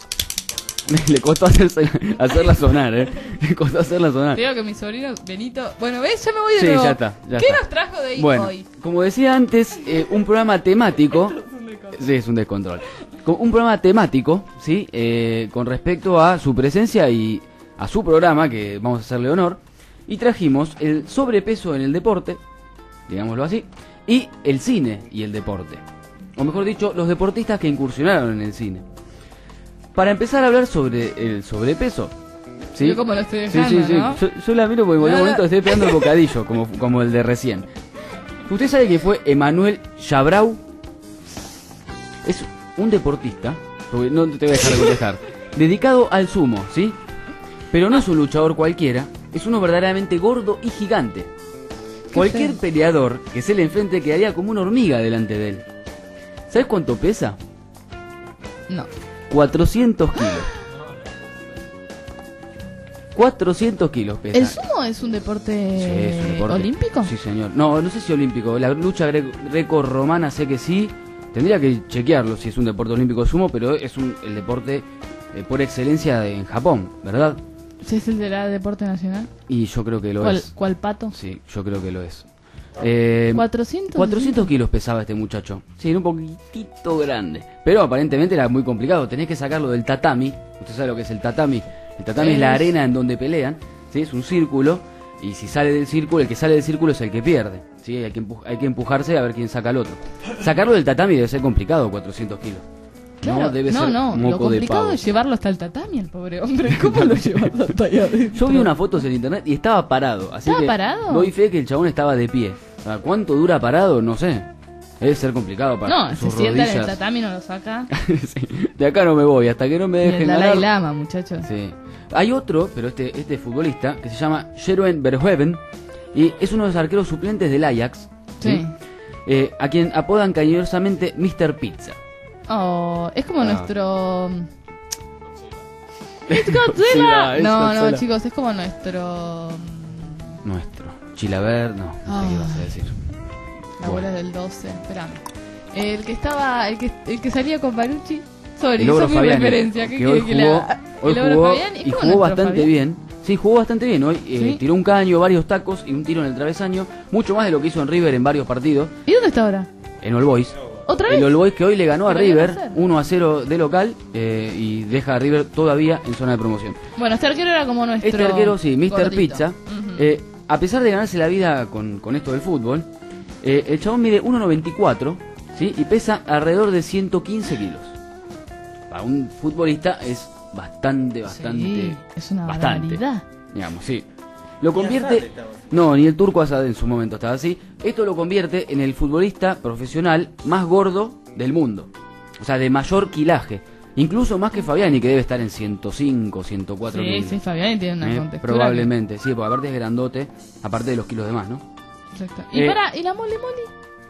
Le costó hacerse- hacerla sonar, ¿eh? Le costó hacerla sonar. Te digo que mi sobrino Benito. Bueno, ¿ves? Ya me voy de Sí, nuevo. ya está, ya ¿Qué está. nos trajo de ahí Bueno, hoy? como decía antes, eh, un programa temático. Sí, es un descontrol. Con un programa temático, ¿sí? Eh, con respecto a su presencia y a su programa, que vamos a hacerle honor. Y trajimos el sobrepeso en el deporte, digámoslo así, y el cine y el deporte. O mejor dicho, los deportistas que incursionaron en el cine. Para empezar a hablar sobre el sobrepeso. ¿Sí? Yo como lo estoy Sí, dejando, sí, sí. ¿no? Yo, yo la miro porque por el No, no. momento estoy esperando el bocadillo, como, como el de recién. ¿Usted sabe que fue Emanuel Chabrau? Es un deportista, porque no te voy a dejar de contestar, dedicado al sumo, ¿sí? Pero no es un luchador cualquiera, es uno verdaderamente gordo y gigante. Cualquier feo. peleador que se le enfrente quedaría como una hormiga delante de él. ¿Sabes cuánto pesa? No. cuatrocientos kilos. cuatrocientos kilos pesa. ¿El sumo es un deporte, Sí, es un deporte. olímpico? Sí, señor. No, no sé si olímpico. La lucha gre- greco-romana sé que sí. Tendría que chequearlo si es un deporte olímpico el sumo, pero es un, el deporte eh, por excelencia en Japón, ¿verdad? ¿Sí ¿Es el de la deporte nacional? Y yo creo que lo ¿Cuál, es. ¿Cuál pato? Sí, yo creo que lo es. Eh, ¿cuatrocientos? cuatrocientos kilos pesaba este muchacho. Sí, era un poquitito grande. Pero aparentemente era muy complicado. Tenés que sacarlo del tatami. Usted sabe lo que es el tatami. El tatami es la Es- arena en donde pelean. ¿Sí? Es un círculo. Y si sale del círculo, el que sale del círculo es el que pierde. ¿Sí? Hay que, empu- hay que empujarse a ver quién saca al otro. Sacarlo del tatami debe ser complicado, cuatrocientos kilos. Claro, no, debe no, ser no, moco lo de complicado pavo. es llevarlo hasta el tatami, el pobre hombre. ¿Cómo lo llevarlo hasta allá adentro? Yo vi unas fotos en internet y estaba parado. Así ¿Estaba que parado? doy fe que el chabón estaba de pie. O sea, ¿cuánto dura parado? No sé. Debe ser complicado para No, sus se sienta en el rodillas. tatami y no lo saca. Sí, de acá no me voy, hasta que no me Y el dejen Dalai ganar. Lama, muchachos. Sí. Hay otro, pero este, este futbolista, que se llama Jeroen Verhoeven, y es uno de los arqueros suplentes del Ajax, ¿sí? Sí. Eh, a quien apodan cariñosamente mister Pizza. Oh, es como Ah. nuestro... ¡It's Sí, Godzilla! ah, es no, no, Godzilla. chicos, es como nuestro... Nuestro. Chilaver, no, no sé qué ibas a decir. La abuela del doce, espérame. El que estaba, el que, el que salía con Parucci. Sorry, El Ogro hizo mi Fabiani, referencia. ¿Qué que hoy quiere que le jugó, haga? hoy El Ogro jugó Fabiani, y ¿cómo jugó nuestro bastante Fabián? bien. Sí, jugó bastante bien hoy. eh, ¿Sí? Tiró un caño, varios tacos y un tiro en el travesaño. Mucho más de lo que hizo en River en varios partidos. ¿Y dónde está ahora? En All Boys. ¿Otra El vez? All Boys que hoy le ganó a Pero ¿qué va a River hacer? uno a cero de local eh, y deja a River todavía en zona de promoción. Bueno, este arquero era como nuestro... Este arquero, sí, mister gordito. Pizza, Ujú. eh, a pesar de ganarse la vida con, con esto del fútbol, eh, el chabón mide uno noventa y cuatro, ¿sí? Y pesa alrededor de ciento quince kilos. Para un futbolista es bastante, bastante... Sí, es una bastante, barbaridad. digamos, sí. Lo Ni convierte... Azad estaba así. No, ni el turco Asad en su momento estaba así. Esto lo convierte en el futbolista profesional más gordo del mundo. O sea, de mayor quilaje. Incluso más que Fabiani, que debe estar en ciento cinco, ciento cuatro Sí, kilos. sí, Fabiani tiene una Eh, contextura. probablemente, sí, porque aparte es grandote, aparte de los kilos de más, ¿no? que- Exacto. ¿Y Eh, para, y la mole mole?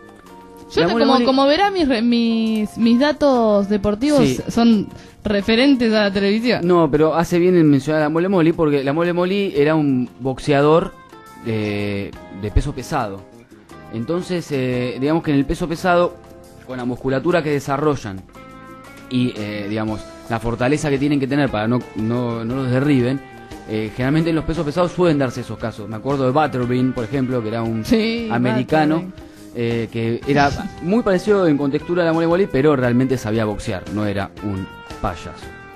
Yo la te- mole como, mole- como verá, mis, re- mis, mis datos deportivos Sí. son referentes a la televisión. No, pero hace bien en mencionar a la Mole Moli, porque la Mole Moli era un boxeador de, de peso pesado. Entonces, eh, digamos que en el peso pesado, con la musculatura que desarrollan y, eh, digamos, la fortaleza que tienen que tener para no, no, no los derriben, eh, generalmente en los pesos pesados suelen darse esos casos. Me acuerdo de Butterbean, por ejemplo, que era un Sí, americano. Butterbean. eh, que era muy parecido en contextura a la Mole Moli, pero realmente sabía boxear, no era un payaso.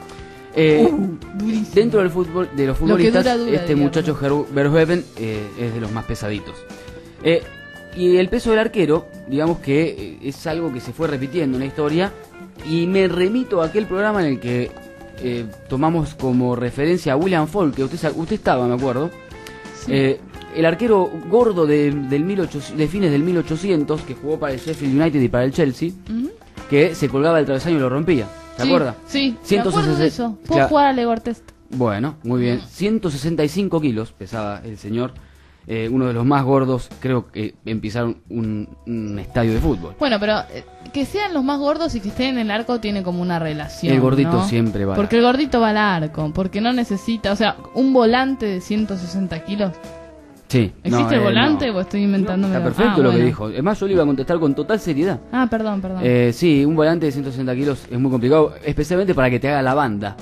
Eh, Durísimo. Dentro del fútbol, de los Lo que futbolistas, dura, dura, este diría, muchacho Ger- Verhoeven eh, es de los más pesaditos. Eh, y el peso del arquero, digamos que eh, es algo que se fue repitiendo en la historia, y me remito a aquel programa en el que eh, tomamos como referencia a William Folk, que usted, sa- usted estaba, me acuerdo. Eh, el arquero gordo de, del mil ochocientos, de fines del mil ochocientos, que jugó para el Sheffield United y para el Chelsea, Ujú. que se colgaba del travesaño y lo rompía. ¿Se Sí, acuerda? Sí, ciento me acuerdo de eso. sesenta Puedo Claro. jugar a Legor Test. Bueno, muy bien. ciento sesenta y cinco kilos pesaba el señor. Eh, uno de los más gordos, creo que en pisar un, un estadio de fútbol. Bueno, pero eh, que sean los más gordos y que estén en el arco tiene como una relación. El gordito ¿no? siempre va al Porque el gordito va al arco, porque no necesita, o sea, un volante de ciento sesenta kilos. Sí. ¿Existe no, el eh, volante no. o estoy inventándome? Está perfecto Ah, lo que bueno. dijo. Es más, yo le iba a contestar con total seriedad. Ah, perdón, perdón. Eh, sí, un volante de ciento sesenta kilos es muy complicado, especialmente para que te haga la banda.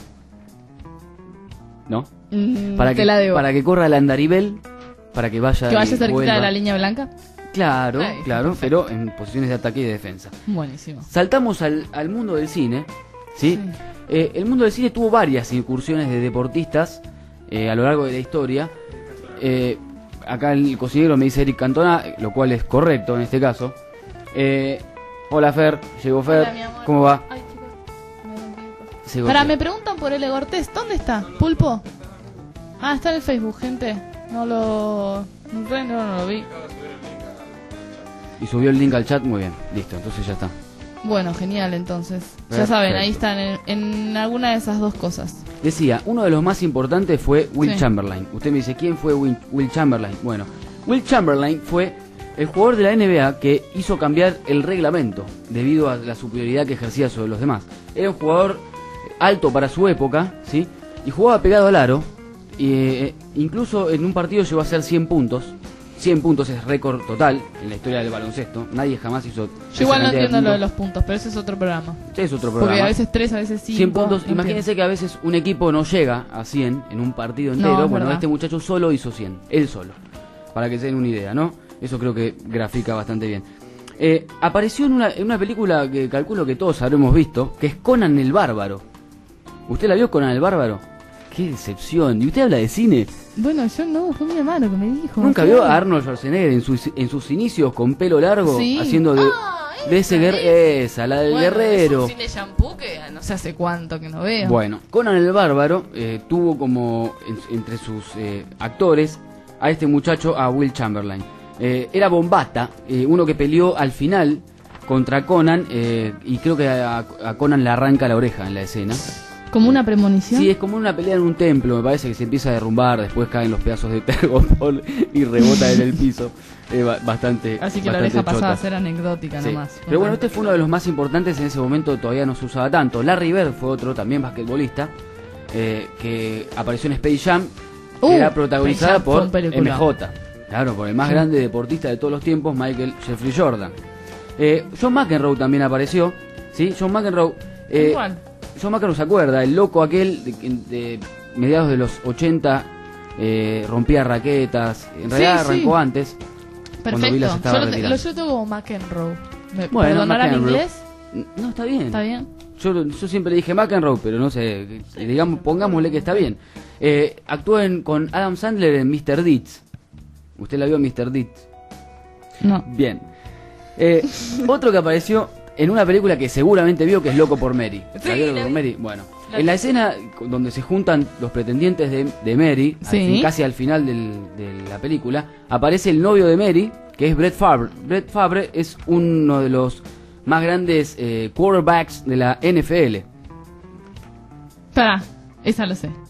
¿No? Mm, Para te que, la debo. para que corra el andarivel, para que vaya que vaya y cerquita vuelva. de la línea blanca. Claro, Ay, claro, perfecto. pero en posiciones de ataque y de defensa. Buenísimo. Saltamos al, al mundo del cine, ¿sí? Sí. Eh, el mundo del cine tuvo varias incursiones de deportistas eh, a lo largo de la historia. Eh, acá el cocinero me dice Eric Cantona, lo cual es correcto en este caso. Eh, hola Fer, llegó Fer, Hola, mi amor. ¿cómo va? Ay, chicos, me rompí el coso. Se Pará, golpeó. me preguntan por el Legor Test. ¿Dónde está? ¿Pulpo? Ah, está en el Facebook, gente. No lo... No, no, no lo vi. Y subió el link al chat, muy bien, listo, entonces ya está. Bueno, genial, entonces. Ya Perfecto. saben, ahí están en, en alguna de esas dos cosas. Decía, uno de los más importantes fue Will Sí. Chamberlain. Usted me dice, ¿quién fue Will, Will Chamberlain? Bueno, Will Chamberlain fue el jugador de la N B A que hizo cambiar el reglamento debido a la superioridad que ejercía sobre los demás. Era un jugador alto para su época, ¿sí? Y jugaba pegado al aro. Y, eh, incluso en un partido llegó a hacer cien puntos. cien puntos es récord total en la historia del baloncesto. Nadie jamás hizo... Yo igual no esa cantidad entiendo lo de puntos. los puntos, pero ese es otro programa. Es otro programa. Porque a veces tres, a veces cinco. cien puntos, no imagínense que a veces un equipo no llega a cien en un partido No, entero. es Bueno, verdad. este muchacho solo hizo cien, él solo. Para que se den una idea, ¿no? Eso creo que grafica bastante bien. Eh, apareció en una, en una película que calculo que todos habremos visto, que es Conan el Bárbaro. ¿Usted la vio, Conan el Bárbaro? ¡Qué decepción! ¿Y usted habla de cine? Bueno, yo no, fue mi hermano que me dijo. ¿Nunca Claro. vio a Arnold Schwarzenegger en sus, en sus inicios con pelo largo? Sí. Haciendo de, Ah, de ese esa guerrero. es. Esa, la del Bueno, guerrero. Es un cine shampoo que no sé hace cuánto que no veo. Bueno, Conan el Bárbaro eh, tuvo como en- entre sus eh, actores a este muchacho, a Will Chamberlain. Eh, era Bombata, eh, uno que peleó al final contra Conan, eh, y creo que a, a Conan le arranca la oreja en la escena. ¿Como una premonición? Sí, es como una pelea en un templo, me parece que se empieza a derrumbar, después caen los pedazos de tergopol y rebota en el piso. Eh, bastante Así que bastante la oreja chota. pasaba a ser anecdótica Sí. nomás. Pero bueno, este fue uno de los más importantes, en ese momento todavía no se usaba tanto. Larry Bird fue otro, también basquetbolista, eh, que apareció en Space Jam, que Uh, era protagonizada Space Jam fue un por peliculón. M J. Claro, por el más Sí. grande deportista de todos los tiempos, Michael Jeffrey Jordan. Eh, John McEnroe también apareció, ¿sí? John McEnroe... eh, Igual. John McEnroe se acuerda, el loco aquel de, de mediados de los ochenta, eh, rompía raquetas, en Sí, realidad sí. arrancó antes, cuando Vilas Perfecto. estaba Yo lo, te- retirando. lo yo tengo como McEnroe. ¿Me Bueno, perdonará mi McEnroe. inglés? No, está bien. ¿Está bien? Yo, yo siempre dije McEnroe, pero no sé, eh, digamos, pongámosle que está bien. Eh, actuó en, con Adam Sandler en mister Deeds. ¿Usted la vio en mister Deeds? No. Bien. Eh, otro que apareció en una película que seguramente vio, que es Loco por Mary. Sí, ¿La vio la Loco por vi. Mary? Bueno, La en la vi. escena donde se juntan los pretendientes de, de Mary, al Sí. fin- casi al final del- de la película, aparece el novio de Mary, que es Brett Favre. Brett Favre es uno de los más grandes eh, quarterbacks de la N F L. Pará, esa lo sé.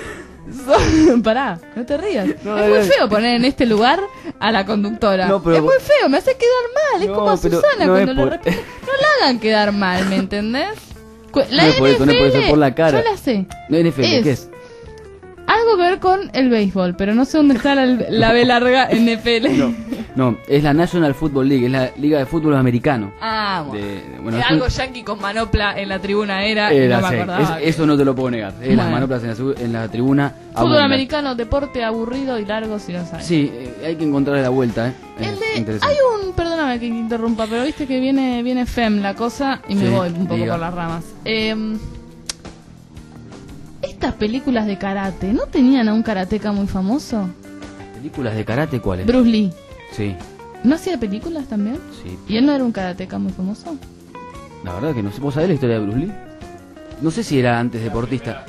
So- Pará, no te rías. No, es no, muy no. feo poner en este lugar a la conductora. No, pero- Es muy feo, me hace quedar mal. Es No, como a pero Susana no cuando es le por- repite. No la hagan quedar mal, ¿me entendés? Cu- La No es por eso, no es por eso, N F L, por la cara. Yo la sé. No, N F L, Es- ¿qué es? Algo que ver con el béisbol, pero no sé dónde está la, la B larga N F L. No, no, es la National Football League, es la Liga de Fútbol Americano. Ah, bueno. De- bueno, Eh, es algo un- yankee con manopla en la tribuna era, y Era, no me sí, acordaba. es- eso no te lo puedo negar. Eh, Las Bueno. manoplas en la, segu- en la tribuna. Fútbol abundan. americano, deporte aburrido y largo si no sabes. Sí, eh, hay que encontrarle la vuelta, ¿eh? El Es de, interesante. hay un, perdóname que interrumpa, pero viste que viene viene Fem la cosa y me Sí, voy un poco diga. por las ramas. Eh, estas películas de karate, ¿no tenían a un karateca muy famoso? ¿Películas de karate cuáles? Bruce Lee. Sí, ¿No hacía películas también? sí. ¿Y él no era un karateca muy famoso? La verdad que no sé. ¿Vos sabés la historia de Bruce Lee? No sé si era antes deportista.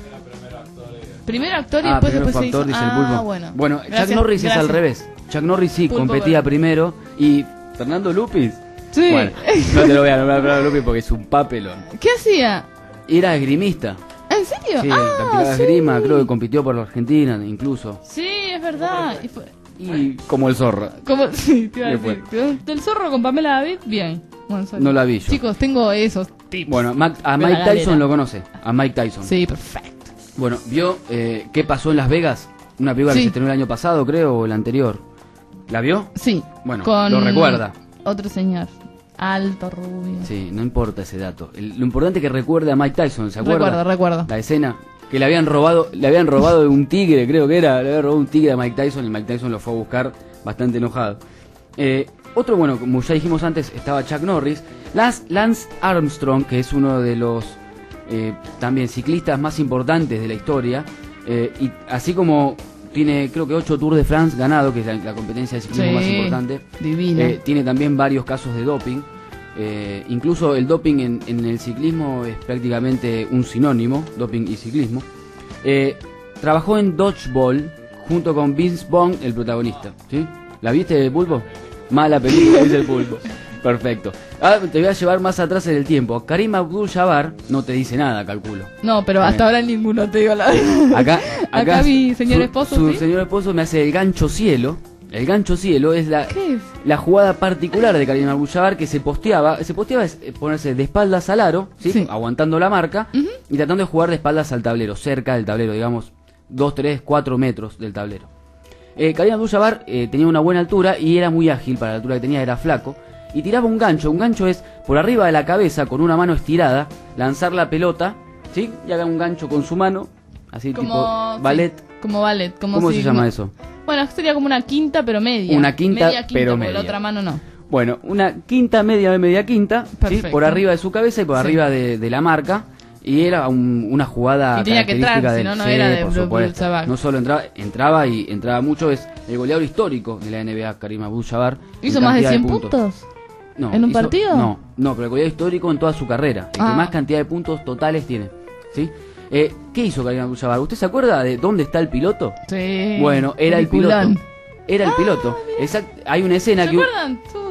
Primero actor y Ah, después, primero después fue se actor, hizo... dice el Ah, pulpo. bueno. Bueno, Chuck Gracias, Norris es al gracias. revés. Chuck Norris sí, Pulpo, competía bueno. primero. Y Fernando Lupis. Sí. Bueno, no te lo voy a nombrar a Fernando Lupis porque es un papelón. ¿Qué hacía? Era esgrimista. ¿En serio? Sí, ah, practicaba sí. esgrima, creo que compitió por la Argentina incluso. Sí, es verdad. Y fue- Y como el zorro. Como, sí, te iba a ¿Qué decir. Del zorro con Pamela David, bien. Bueno, sorry. No la vi yo. Chicos, tengo esos tips. Bueno, Mac- a De la Mike Tyson galera. lo conoce. A Mike Tyson. Sí, perfecto. Bueno, ¿vio eh, qué pasó en Las Vegas? Una película Sí. que se estrenó el año pasado, creo, o el anterior. ¿La vio? Sí. Bueno, con lo recuerda. Otro señor. Alto, rubio. Sí, no importa ese dato. El- lo importante es que recuerde a Mike Tyson, ¿se acuerda? Recuerdo, recuerdo. La escena que le habían robado, le habían robado de un tigre, creo que era, le habían robado un tigre a Mike Tyson y Mike Tyson lo fue a buscar bastante enojado. Eh, otro, bueno, como ya dijimos antes, estaba Chuck Norris. Lance, Lance Armstrong, que es uno de los eh, también ciclistas más importantes de la historia, eh, y así como tiene creo que ocho Tours de France ganado, que es la, la competencia de ciclismo Sí, más importante, divino. eh, tiene también varios casos de doping. Eh, incluso el doping en, en el ciclismo es prácticamente un sinónimo, doping y ciclismo. Eh, trabajó en Dodgeball junto con Vince Vaughn, el protagonista. ¿Sí? ¿La viste, Pulpo? Mala película, dice el Pulpo. Perfecto. Ahora te voy a llevar más atrás en el tiempo. Karim Abdul-Jabbar no te dice nada, calculo. No, pero hasta Bien. ahora ninguno te digo la verdad. Acá, Acá mi señor su- esposo, Su ¿sí? señor esposo me hace el gancho cielo. El gancho cielo es la, ¿Qué es? la jugada particular de Karim Abdul-Jabbar que se posteaba. Se posteaba es eh, ponerse de espaldas al aro, ¿sí? Sí. Aguantando la marca Ujú. y tratando de jugar de espaldas al tablero, cerca del tablero, digamos dos, tres, cuatro metros del tablero. Eh, Karim Abdul-Jabbar eh, tenía una buena altura y era muy ágil para la altura que tenía, era flaco. Y tiraba un gancho. Un gancho es por arriba de la cabeza, con una mano estirada, lanzar la pelota, ¿sí? Y haga un gancho con su mano, así Como tipo sí, ballet. como ballet. Como ¿Cómo si- se llama eso? Bueno, sería como una quinta, pero media. Una quinta, Media pero porque media. La otra mano no. Bueno, una quinta, media, media quinta, ¿sí? Perfecto. Por arriba de su cabeza y por Sí. arriba de, de la marca. Y era un- una jugada Y tenía que entrar, característica si de- no, no sí, era de por Blue supuesto. Abdul-Jabbar. No solo entraba, entraba y entraba mucho, es el goleador histórico de la N B A, Karim Abdul-Jabbar. en ¿Hizo más de cantidad cien puntos. puntos? No, ¿En un hizo- partido? No, no, pero el goleador histórico en toda su carrera. El Ah. que más cantidad de puntos totales tiene. ¿Sí? Eh, ¿Qué hizo Karim Abdul-Jabbar? ¿Usted se acuerda de dónde está el piloto? Sí. Bueno, era el Peliculón. piloto. Era el piloto. Exact- hay una escena ¿Se que... acuerdan? Tú,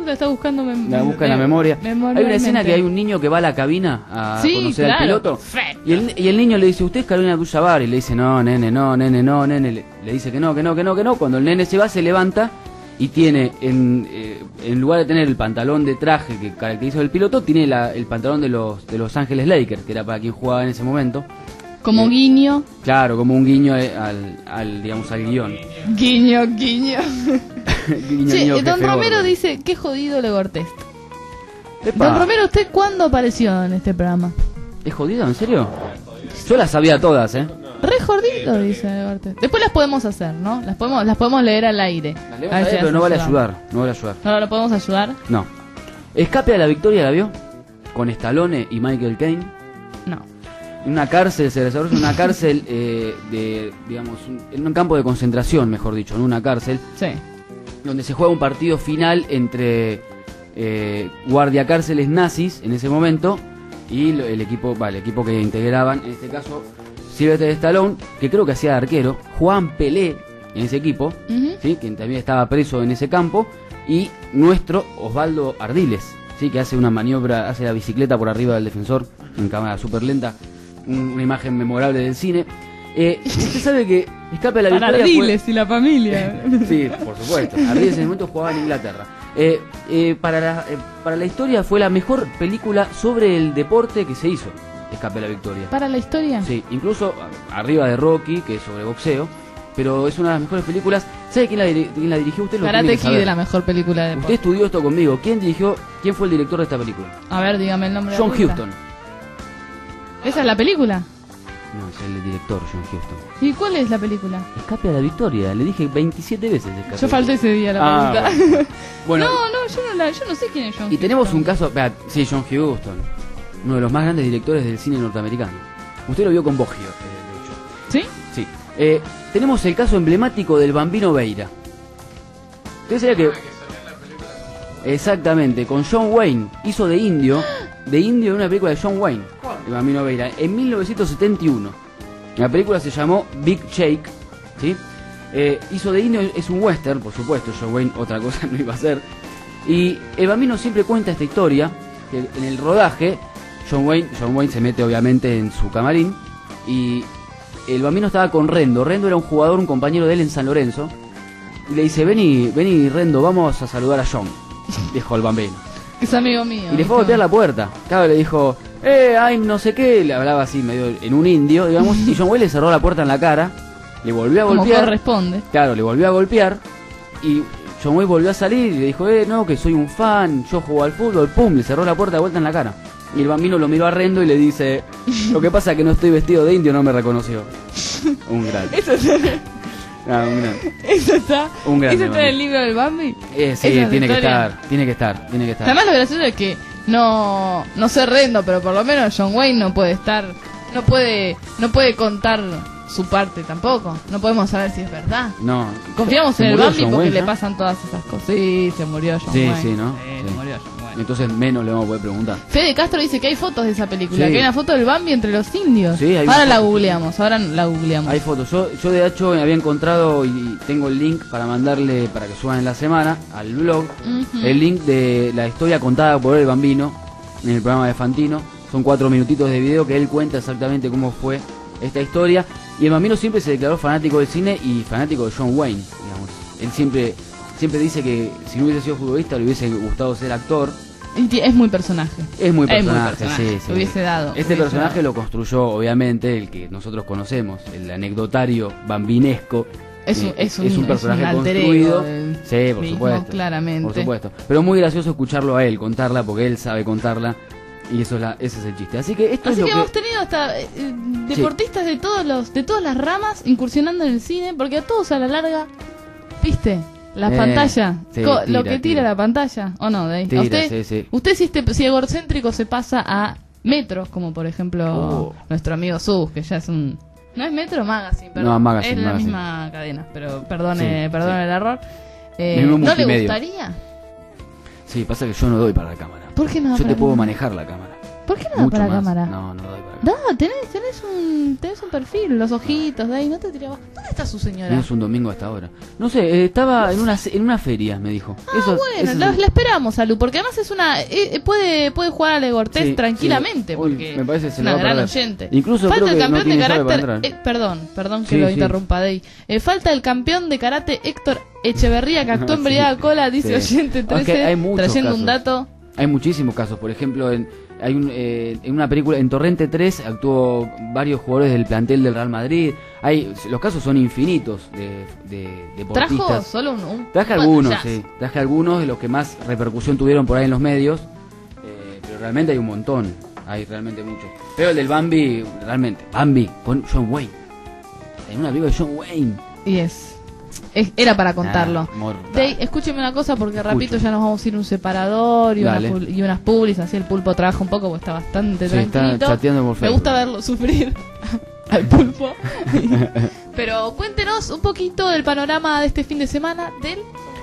la está buscando. Mem La busca en la memoria. Hay una escena que hay un niño que va a la cabina a sí, conocer claro. al piloto. Y el, y el niño le dice, ¿usted es Carolina Abdul-Jabbar? Y le dice, no, nene, no, nene, no, nene. Le, le dice que no, que no, que no, que no. Cuando el nene se va, se levanta y tiene, en, eh, en lugar de tener el pantalón de traje que caracteriza al piloto, tiene la, el pantalón de los, de los Ángeles Lakers, que era para quien jugaba en ese momento. Como eh, guiño. Claro, como un guiño eh, al, al, digamos, al guión. Guiño, guiño. guiño, Sí, guiño, Don jefe Romero gordo. dice, qué jodido Le Gortest. Epa, Don Romero, ¿usted cuándo apareció en este programa? ¿es jodido? ¿En serio? Yo las sabía todas, ¿eh? Re jodido, dice Le Gortest. Después las podemos hacer, ¿no? Las podemos, las podemos leer al aire. Las leo A ver a si ver, pero las no vale ayudamos. ayudar, no vale ayudar. ¿No lo podemos ayudar? No. Escape a la Victoria, ¿la vio? Con Stallone y Michael Caine. No. En una cárcel, se desarrolla en una cárcel eh, de, digamos, un- en un campo de concentración, mejor dicho, en una cárcel, Sí. donde se juega un partido final entre eh, guardiacárceles nazis en ese momento y lo- el equipo, vale, el equipo que integraban, en este caso, Sylvester Stallone, que creo que hacía de arquero, Juan Pelé en ese equipo, Ujú. ¿sí? Quien también estaba preso en ese campo, y nuestro Osvaldo Ardiles, ¿sí? Que hace una maniobra, hace la bicicleta por arriba del defensor en cámara súper lenta, un- una imagen memorable del cine. Eh, usted sabe que Escape a la Para Victoria fue- Ardiles y la familia. Sí, por supuesto. Ardiles en ese momento jugaba en Inglaterra. Eh, eh, para, la, eh, para la historia fue la mejor película sobre el deporte que se hizo, Escape a la Victoria. Para la historia. Sí, incluso a- arriba de Rocky, que es sobre boxeo, pero es una de las mejores películas. ¿Sabe quién la, diri- quién la dirigió? Usted lo tiene Karate que Kid saber. de la mejor película de Usted deporte. estudió esto conmigo. ¿Quién dirigió? ¿Quién fue el director de esta película? A ver, dígame el nombre. de John la película. Huston. ¿Esa es la película? No, es el director, John Huston. ¿Y cuál es la película? Escape a la Victoria. Le dije veintisiete veces. Escape a Yo la falté Victoria. ese día a la Ah, pregunta. bueno. Bueno, No, no, yo no, la, yo no sé quién es John y tenemos Huston. un caso, espera, sí, John Huston, uno de los más grandes directores del cine norteamericano. Usted lo vio con Boggio, eh, de hecho. ¿Sí? Sí. Eh, tenemos el caso emblemático del Bambino Veira. ¿Usted sabía que...? Exactamente, con John Wayne, hizo de indio, de indio en una película de John Wayne, el Bambino Veira, en mil novecientos setenta y uno. La película se llamó Big Shake, ¿sí? Eh, hizo de indio, es un western, por supuesto, John Wayne otra cosa no iba a ser. Y el Bambino siempre cuenta esta historia, que en el rodaje, John Wayne, John Wayne se mete obviamente en su camarín, y el Bambino estaba con Rendo. Rendo era un jugador, un compañero de él en San Lorenzo, y le dice, vení, vení Rendo, vamos a saludar a John, dijo el Bambino. Es amigo mío. Y le fue a golpear la puerta. Claro, le dijo, eh, ay, no sé qué. Le hablaba así, medio en un indio, digamos. Y John Wayne le cerró la puerta en la cara. Le volvió a Como golpear. corresponde. Claro, le volvió a golpear. Y John Wayne volvió a salir y le dijo, eh, no, que soy un fan. Yo juego al fútbol. Pum, le cerró la puerta de vuelta en la cara. Y el Bambino lo miró a Rendo y le dice, lo que pasa es que no estoy vestido de indio, no me reconoció. Un gran. Eso está, Ah, un gran. eso está, Un grande, eso está en el Bambi. libro del Bambi. Eh, sí, Esa es la tiene que historia. estar. Tiene que estar. Tiene que estar. Además lo gracioso es que no, no sé Rendo, pero por lo menos John Wayne no puede estar, no puede, no puede contar su parte tampoco. No podemos saber si es verdad. No. Confiamos ¿Se en el murió Bambi John porque Wayne, le ya? pasan todas esas cosas. Sí, se murió John Sí, Wayne. sí, ¿no? Sí, Sí. se murió John Wayne. Entonces menos le vamos a poder preguntar. Fede Castro dice que hay fotos de esa película, Sí. que hay una foto del Bambi entre los indios. Sí, hay ahora una la foto. googleamos, ahora la googleamos. Hay fotos. Yo, yo de hecho había encontrado y tengo el link para mandarle para que suban en la semana al blog. Ujú. El link de la historia contada por el Bambino en el programa de Fantino. Son cuatro minutitos de video que él cuenta exactamente cómo fue esta historia. Y el Bambino siempre se declaró fanático del cine y fanático de John Wayne, digamos. Él siempre, siempre dice que si no hubiese sido futbolista le hubiese gustado ser actor. Y ti- Es muy personaje. Es muy Es muy personaje, personaje. sí, sí. Hubiese dado, Este hubiese personaje dado. lo construyó, obviamente, el que nosotros conocemos, el anecdotario bambinesco. Es un- Eh, es un- personaje es un alter construido. ego del Sí, por mismo, supuesto. claramente. Por supuesto. Pero muy gracioso escucharlo a él, contarla, porque él sabe contarla. Y eso es la, ese es el chiste. Así que esto Así es que lo hemos que... tenido hasta eh, eh, deportistas de todos los, de todas las ramas incursionando en el cine, porque a todos a la larga, viste, la Eh, pantalla, sí, co- tira, lo que tira, tira. la pantalla, o no, Dave. Tira, A usted, sí, sí. usted si, este, si egocéntrico se pasa a metros, como por ejemplo Oh. nuestro amigo Sus, que ya es un, no es Metro Magazine, pero No, Magazine, es la Magazine. misma cadena, pero perdone, Sí, perdone sí. el error. Eh, Mismo ¿No le multimedia. gustaría? Sí, pasa que yo no doy para la cámara. ¿Por qué no? da Yo para te puedo nada? manejar la cámara. ¿Por qué no da Mucho para más. cámara? No, no doy para Da, tenés, tenés un tenés un perfil, los ojitos de ahí, no te tirabas. ¿Dónde está su señora? No es un domingo hasta ahora. No sé, eh, estaba en una se- en una feria, me dijo. Ah, Eso es- bueno, ese es la, el- la esperamos, Alu, porque además es una... eh, eh, puede, puede jugar a Legortés Sí, tranquilamente, sí. Uy, porque me parece que se es le una va a gran perder. oyente. Incluso falta creo el que no campeón de tiene llave para carácter... entrar. eh, perdón, perdón que Sí, lo sí. interrumpa de ahí. Eh, falta el campeón de karate Héctor Echeverría, que actuó en Sí. Brigada Cola, dice Sí. oyente Es que trece, hay muchos trayendo casos. un dato... Hay muchísimos casos, por ejemplo, en, hay un, eh, en una película, en Torrente tres, actuó varios jugadores del plantel del Real Madrid. Hay, los casos son infinitos de, de deportistas. Trajo solo un... un Traje algunos, ya. sí. Traje algunos de los que más repercusión tuvieron por ahí en los medios. Eh, pero realmente hay un montón. Hay realmente muchos. Pero el del Bambi, realmente. Bambi, con John Wayne. En una película de John Wayne. Y es... es- Era para contarlo. Ah, mortal. Dey, escúcheme una cosa porque rapidito Escucho. ya nos vamos a ir a un separador y, una Dale. pul- y unas publis, así el pulpo trabaja un poco porque está bastante Sí, está tranquilito. chateando por Me Facebook. gusta verlo sufrir al pulpo. Pero cuéntenos un poquito del panorama de este fin de semana del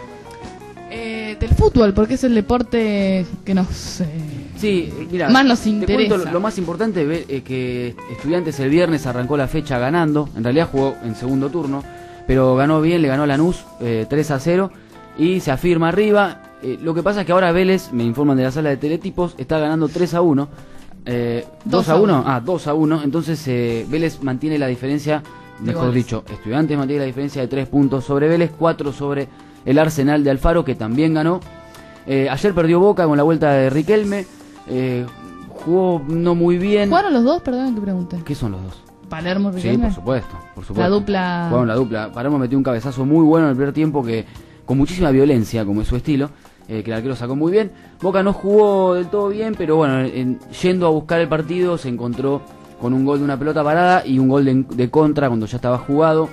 eh, del fútbol, porque es el deporte que nos eh, Sí, mira, más nos te interesa. cuento lo, lo más importante es eh, que Estudiantes el viernes arrancó la fecha ganando, en realidad jugó en segundo turno, pero ganó bien, le ganó a Lanús eh, tres a cero y se afirma arriba. Eh, lo que pasa es que ahora Vélez, me informan de la sala de teletipos, está ganando tres a uno. Eh, ¿dos a uno? Ah, dos a uno. Entonces eh, Vélez mantiene la diferencia, De mejor goles. dicho, Estudiantes mantiene la diferencia de tres puntos sobre Vélez, cuatro sobre el Arsenal de Alfaro, que también ganó. Eh, ayer perdió Boca con la vuelta de Riquelme. Eh, jugó no muy bien. ¿Jugaron los dos? Perdón que pregunte. ¿Qué son los dos? Palermo Sí, Riquelme. por supuesto, por supuesto. La dupla- Jugaron la dupla. Palermo metió un cabezazo muy bueno en el primer tiempo, que con muchísima violencia, como es su estilo, eh, que el arquero sacó muy bien. Boca no jugó del todo bien, pero bueno, en- yendo a buscar el partido se encontró con un gol de una pelota parada y un gol de, de contra cuando ya estaba jugado.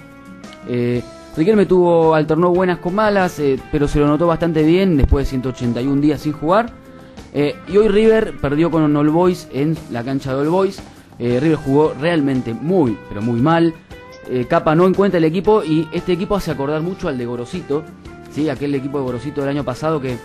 Eh, Riquelme tuvo, alternó buenas con malas, eh, pero se lo notó bastante bien después de ciento ochenta y un días sin jugar. Eh, y hoy River perdió con All Boys en la cancha de All Boys. Eh, River jugó realmente muy, pero muy mal. Eh, Capa no encuentra el equipo y este equipo hace acordar mucho al de Gorosito, ¿sí? Aquel equipo de Gorosito del año pasado que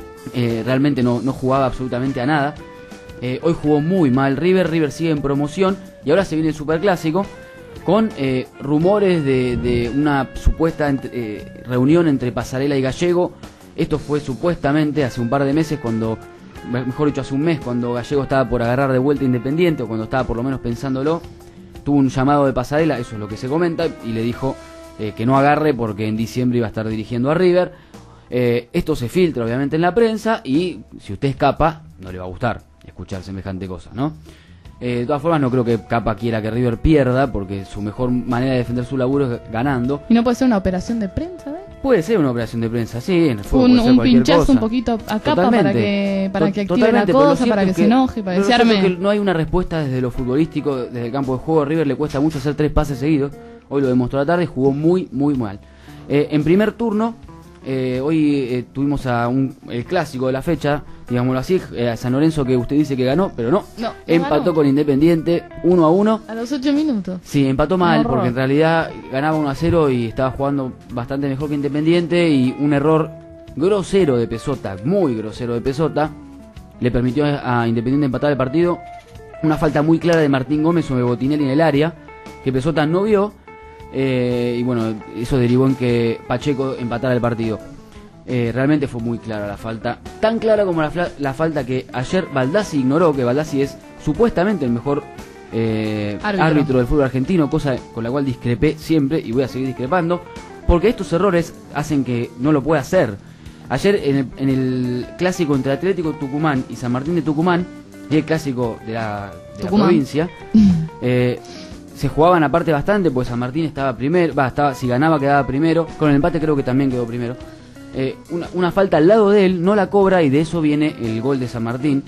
eh, realmente no, no jugaba absolutamente a nada. Eh, hoy jugó muy mal River, River sigue en promoción y ahora se viene el Superclásico con eh, rumores de, de una supuesta ent- eh, reunión entre Pasarela y Gallego. Esto fue supuestamente hace un par de meses cuando, mejor dicho hace un mes, cuando Gallego estaba por agarrar de vuelta Independiente o cuando estaba por lo menos pensándolo. Tuvo un llamado de Pasarela, eso es lo que se comenta, y le dijo eh, que no agarre porque en diciembre iba a estar dirigiendo a River. Eh, esto se filtra obviamente en la prensa y si usted es Capa, no le va a gustar escuchar semejante cosa, ¿no? Eh, de todas formas no creo que Capa quiera que River pierda porque su mejor manera de defender su laburo es ganando. ¿Y no puede ser una operación de prensa, ¿eh? Puede ser una operación de prensa, sí, en el fútbol Un, puede ser un cualquier pinchazo cosa. un poquito a Capa para Totalmente. que, para To- que active la totalmente, pero lo cosa, cierto para que, es se enoje, para pero que se lo cierto arme. es que no hay una respuesta desde lo futbolístico, desde el campo de juego. A River le cuesta mucho hacer tres pases seguidos. Hoy lo demostró a la tarde y jugó muy, muy mal. Eh, en primer turno, eh, hoy eh, tuvimos a un, el clásico de la fecha, digámoslo así, eh, a San Lorenzo, que usted dice que ganó, pero no. No, no Empató ganó. con Independiente uno a uno. A los ocho minutos. Sí, empató mal, Un horror. porque en realidad ganaba uno a cero y estaba jugando bastante mejor que Independiente, y un error grosero de Pesota, muy grosero de Pesota, le permitió a Independiente empatar el partido. Una falta muy clara de Martín Gómez sobre Botinelli en el área, que Pesota no vio, eh, y bueno, eso derivó en que Pacheco empatara el partido. Eh, realmente fue muy clara la falta, tan clara como la, fla- la falta que ayer Baldassi ignoró, que Baldassi es supuestamente el mejor eh, Árbitro. árbitro del fútbol argentino, cosa con la cual discrepé siempre y voy a seguir discrepando, porque estos errores hacen que no lo pueda hacer. Ayer en el, en el clásico entre Atlético Tucumán y San Martín de Tucumán, y el clásico de la, de la Tucumán. provincia, eh, se jugaban aparte bastante, pues San Martín estaba primero, va, estaba, si ganaba quedaba primero, con el empate creo que también quedó primero. Eh, una, una falta al lado de él, no la cobra y de eso viene el gol de San Martín.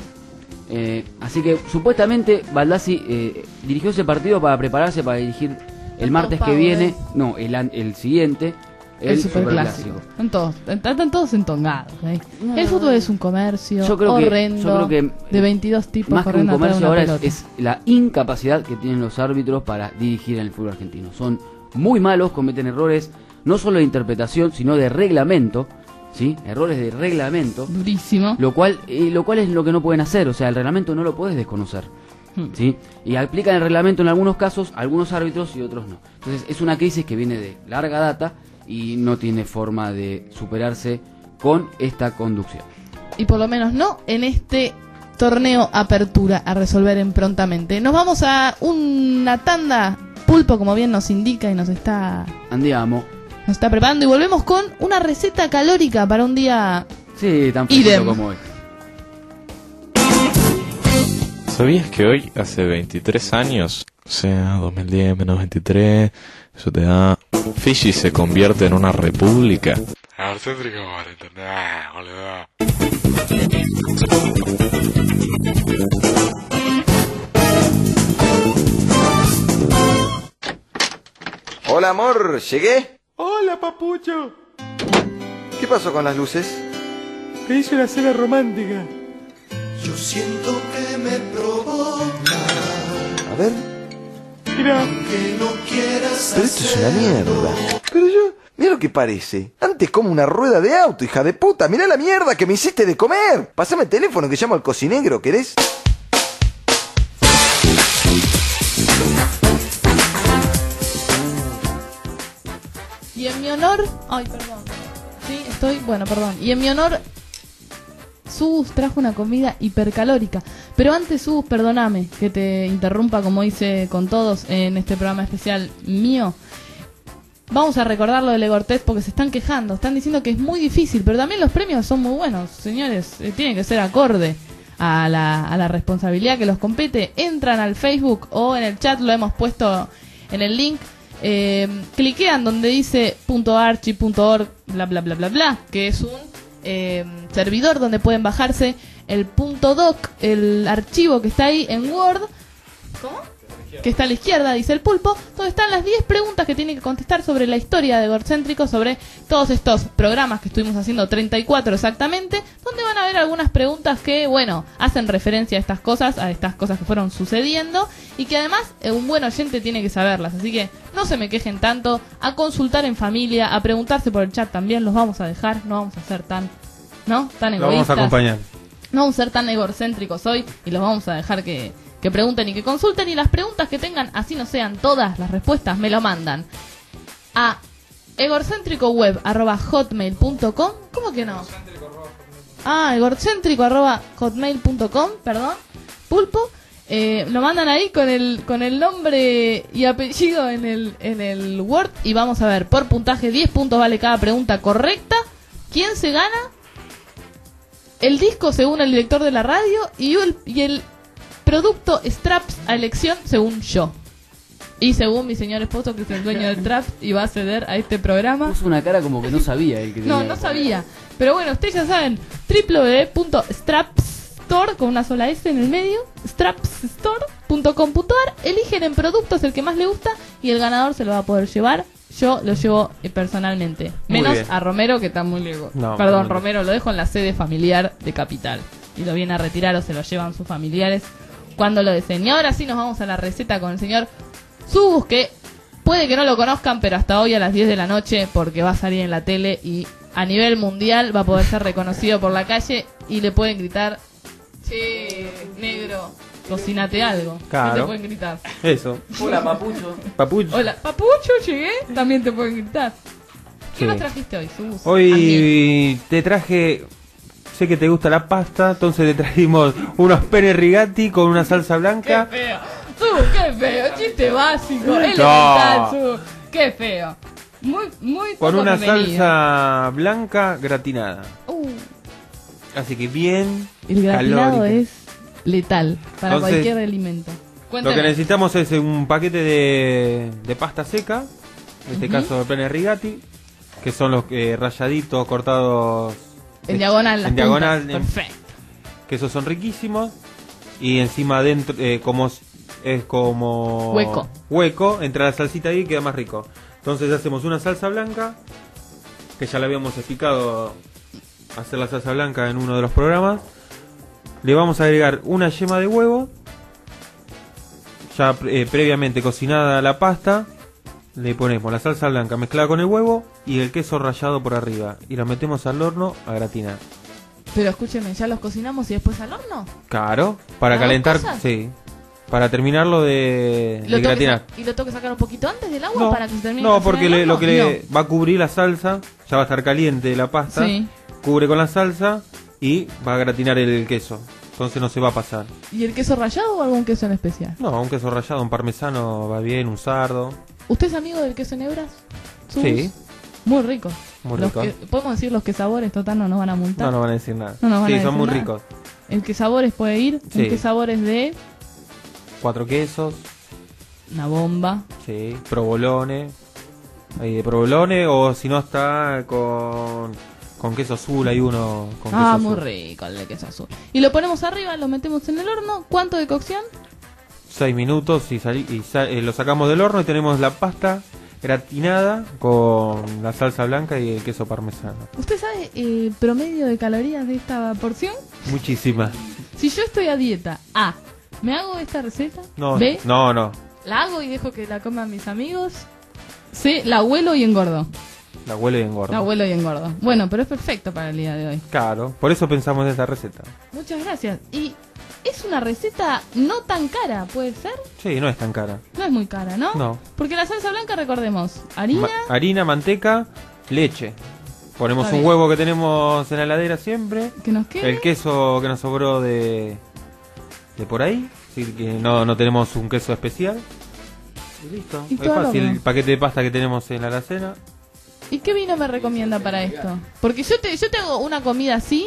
Eh, así que supuestamente Baldassi eh, dirigió ese partido para prepararse para dirigir el martes que Pavo, viene, eh. no, el, an- el siguiente, el, El superclásico. superclásico. Están todos, están todos entongados. ¿eh? El fútbol es un comercio Yo creo que- horrendo yo creo que, de veintidós tipos Más que un corriendo atrás de comercio una ahora es, pelota. es la incapacidad que tienen los árbitros para dirigir en el fútbol argentino. Son muy malos, cometen errores no solo de interpretación, sino de reglamento. ¿sí? Errores de reglamento. Durísimo. Lo cual, eh, lo cual es lo que no pueden hacer, o sea, el reglamento no lo puedes desconocer, ¿sí? Y aplican el reglamento en algunos casos, algunos árbitros y otros no. Entonces es una crisis que viene de larga data y no tiene forma de superarse con esta conducción. Y por lo menos no en este torneo Apertura a resolver en prontamente. Nos vamos a una tanda, Pulpo, como bien nos indica y nos está Andiamo. nos está preparando, y volvemos con una receta calórica para un día Sí, tan idem. fresquito como hoy. ¿Sabías que hoy, hace veintitrés años, o sea, dos mil diez menos veintitrés, eso te da... Fiji se convierte en una república? Egocéntrico por internet, boludo. Hola, amor, ¿llegué? Hola, papucho. ¿Qué pasó con las luces? Te hice una cena romántica. Yo siento que me provoca. A ver. Mira. Que no quieras Pero esto es una hacerlo. mierda. Pero yo... Mira lo que parece. Antes como una rueda de auto, hija de puta. Mirá la mierda que me hiciste de comer. Pásame el teléfono que llamo al cocinegro, ¿querés? Y en mi honor... Ay, perdón. Sí, estoy... Bueno, perdón. Y en mi honor, Sus trajo una comida hipercalórica. Pero antes, Sus, perdóname que te interrumpa como hice con todos en este programa especial mío. Vamos a recordar lo del Egortest porque se están quejando. Están diciendo que es muy difícil, pero también los premios son muy buenos. Señores, eh, tienen que ser acorde a la, a la responsabilidad que los compete. Entran al Facebook o en el chat, lo hemos puesto en el link. Eh, cliquean donde dice .archi punto org bla bla bla bla bla, que es un eh, servidor donde pueden bajarse el .doc, el archivo que está ahí en Word. ¿Cómo? Que está a la izquierda, dice el Pulpo, donde están las diez preguntas que tienen que contestar sobre la historia de Egorcéntrico, sobre todos estos programas que estuvimos haciendo, treinta y cuatro exactamente, donde van a ver algunas preguntas que, bueno, hacen referencia a estas cosas, a estas cosas que fueron sucediendo, y que además eh, un buen oyente tiene que saberlas, así que no se me quejen tanto, a consultar en familia, a preguntarse por el chat también, los vamos a dejar, no vamos a ser tan, ¿no? Tan Lo vamos egoístas. a acompañar. No vamos a ser tan egorcéntricos hoy y los vamos a dejar que, que pregunten y que consulten, y las preguntas que tengan, así no sean todas las respuestas, me lo mandan a egorcéntricoweb arroba hotmail punto com. ¿Cómo que no? Ah, egorcéntrico arroba hotmail punto com, perdón, Pulpo. Eh, lo mandan ahí con el con el nombre y apellido en el en el Word, y vamos a ver, por puntaje, diez puntos vale cada pregunta correcta. ¿Quién se gana? El disco según el director de la radio y el, y el producto Straps a elección según yo. Y según mi señor esposo, que es el dueño del Straps y va a ceder a este programa. Puso una cara como que no sabía él que No, tenía no que- sabía. Pero bueno, ustedes ya saben, w w w punto strapstore, con una sola S en el medio, strapstore punto com punto a r, eligen en productos el que más le gusta y el ganador se lo va a poder llevar. Yo lo llevo eh, personalmente. Muy Menos bien. a Romero, que está muy lejos. No, Perdón, no, no. Romero, lo dejo en la sede familiar de Capital. Y lo viene a retirar o se lo llevan sus familiares cuando lo deseen. Y ahora sí nos vamos a la receta con el señor Subus, que puede que no lo conozcan, pero hasta hoy a las diez de la noche, porque va a salir en la tele y a nivel mundial va a poder ser reconocido por la calle y le pueden gritar: che, negro, cocinate algo. Claro. ¿Qué te pueden gritar? Eso. Hola, papucho. Papucho. Hola, papucho, llegué. También te pueden gritar. ¿Qué Sí. nos trajiste hoy, Subus? A mí. Hoy te traje... Sé que te gusta la pasta, entonces te trajimos unos pene rigati con una salsa ¡Qué blanca. feo! Subus, qué feo. Chiste básico. Elemental, Subus. Qué feo. Muy, muy Con poco una bienvenido. salsa blanca gratinada. Uh, Así que bien el gratinado calórica. es letal para Entonces, cualquier alimento. Lo Cuéntame. que necesitamos es un paquete de, de pasta seca, en este Ujú. caso de pene rigati, que son los eh, rayaditos cortados En diagonal, las en diagonal, puntas. en- Perfecto. que esos son riquísimos, y encima adentro eh, como s- es como Hueco. hueco, entra la salsita ahí y queda más rico. Entonces hacemos una salsa blanca, que ya la habíamos explicado, hacer la salsa blanca en uno de los programas. Le vamos a agregar una yema de huevo, ya eh, previamente cocinada la pasta, le ponemos la salsa blanca mezclada con el huevo y el queso rallado por arriba. Y lo metemos al horno a gratinar. Pero escúcheme, ¿ya los cocinamos y después al horno? Claro, para ¿Las dos calentar, cosas? sí. Para terminarlo de, ¿Lo de tengo que gratinar. sa- ¿Y lo tengo que sacar un poquito antes del agua No, para que se termine no de cocinar porque el le- horno? lo que le va a cubrir la salsa, ya va a estar caliente la pasta, Sí. cubre con la salsa y va a gratinar el queso. Entonces no se va a pasar. No. ¿Y el queso rallado o algún queso en especial? No, un queso rallado, un parmesano va bien, un sardo. ¿Usted es amigo del queso en hebras? ¿Sus? Sí. Muy rico. Muy Los rico. que- podemos decir los que sabores, total, no nos van a multar. No, no van a decir nada. No nos van sí, a son decir muy nada. ricos. El que sabores puede ir, Sí. el que sabores de Cuatro quesos, una bomba. sí, provolone. Ahí de provolone o si no está con, con queso azul, hay uno con queso Ah, azul. muy rico el de queso azul. Y lo ponemos arriba, lo metemos en el horno. ¿Cuánto de cocción? Seis minutos y, sali- y sa- eh, lo sacamos del horno y tenemos la pasta gratinada con la salsa blanca y el queso parmesano. ¿Usted sabe eh, promedio de calorías de esta porción? Muchísimas. Si yo estoy a dieta, A, ¿me hago esta receta? No, B, no, no. la hago y dejo que la coman mis amigos. C, la huelo y engordo. La huele y engorda. La huelo y engordo. Bueno, pero es perfecto para el día de hoy. Claro, por eso pensamos en esta receta. Muchas gracias. Y es una receta no tan cara, ¿puede ser? Sí, no es tan cara. No es muy cara, ¿no? No. Porque la salsa blanca, recordemos, harina, Ma- harina, manteca, leche. Ponemos Está un bien. huevo que tenemos en la heladera siempre. que nos quede. El queso que nos sobró de, de por ahí. Así que no, no tenemos un queso especial. Y listo. Y Es todo lo fácil. que- El paquete de pasta que tenemos en la alacena. ¿Y qué vino me recomienda para esto? Porque yo te, yo te hago una comida así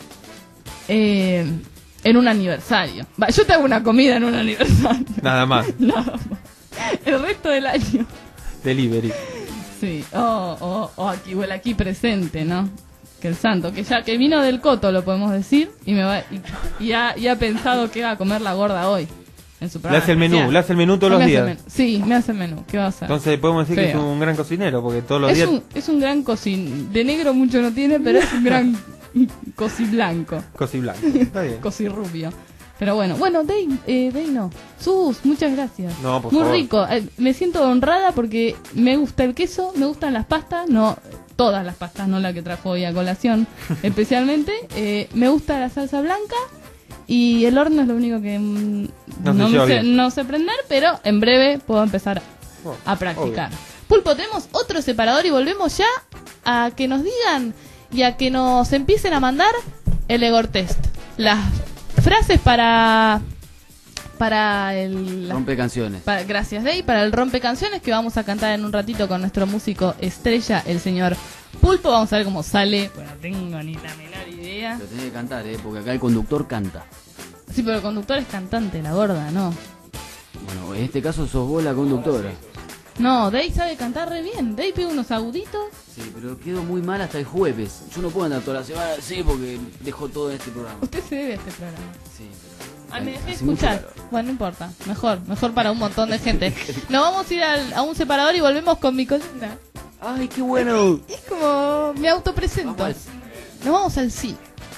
eh, en un aniversario. Va, yo te hago una comida en un aniversario. Nada más. Nada más. El resto del año. Delivery. Sí. O oh, oh, aquí, o el aquí presente, ¿no? Que el santo, que ya que vino del coto, lo podemos decir, y me va y, y ha, y ha pensado que va a comer la gorda hoy. En su Le programa hace el menú, especial. le hace el menú todos Me los hace días. el menú. Sí, me hace el menú. ¿Qué va a hacer? Entonces podemos decir que es Feo. un gran cocinero, porque todos los Es días... un, es un gran cocin... De negro mucho no tiene, pero es un gran coci blanco. Coci blanco. Está bien. Coci rubio. Pero bueno, bueno, Dey, eh, Dey no. Sus, muchas gracias. No, por Muy favor. rico. Eh, me siento honrada porque me gusta el queso, me gustan las pastas, no todas las pastas, no la que trajo hoy a colación especialmente. Eh, me gusta la salsa blanca y el horno es lo único que mm, No se no, lleva me sé, bien. no sé prender, pero en breve puedo empezar Oh, a practicar. obvio. Pulpo, tenemos otro separador y volvemos ya a que nos digan y a que nos empiecen a mandar el Egor Test. Las frases para para el Rompe canciones. para, gracias Dey, para el rompe canciones que vamos a cantar en un ratito con nuestro músico estrella, el señor Pulpo. Vamos a ver cómo sale. Bueno, no tengo ni la menor idea. Lo tenés que cantar, ¿eh? Porque acá el conductor canta. Sí, pero el conductor es cantante, la gorda, ¿no? Bueno, en este caso sos vos la conductora. No, Dey sabe cantar re bien. Dey pega unos aguditos. Sí, pero quedo muy mal hasta el jueves. Yo no puedo andar toda la semana así porque dejo todo en este programa. Usted se debe a este programa. Sí, Ay, me dejé hace mucho escuchar. calor. Bueno, no importa. Mejor, mejor para un montón de gente. Nos vamos a ir al- a un separador y volvemos con mi columna. ¡Ay, qué bueno! Es como me autopresento. Vamos al sí. Nos vamos al sí.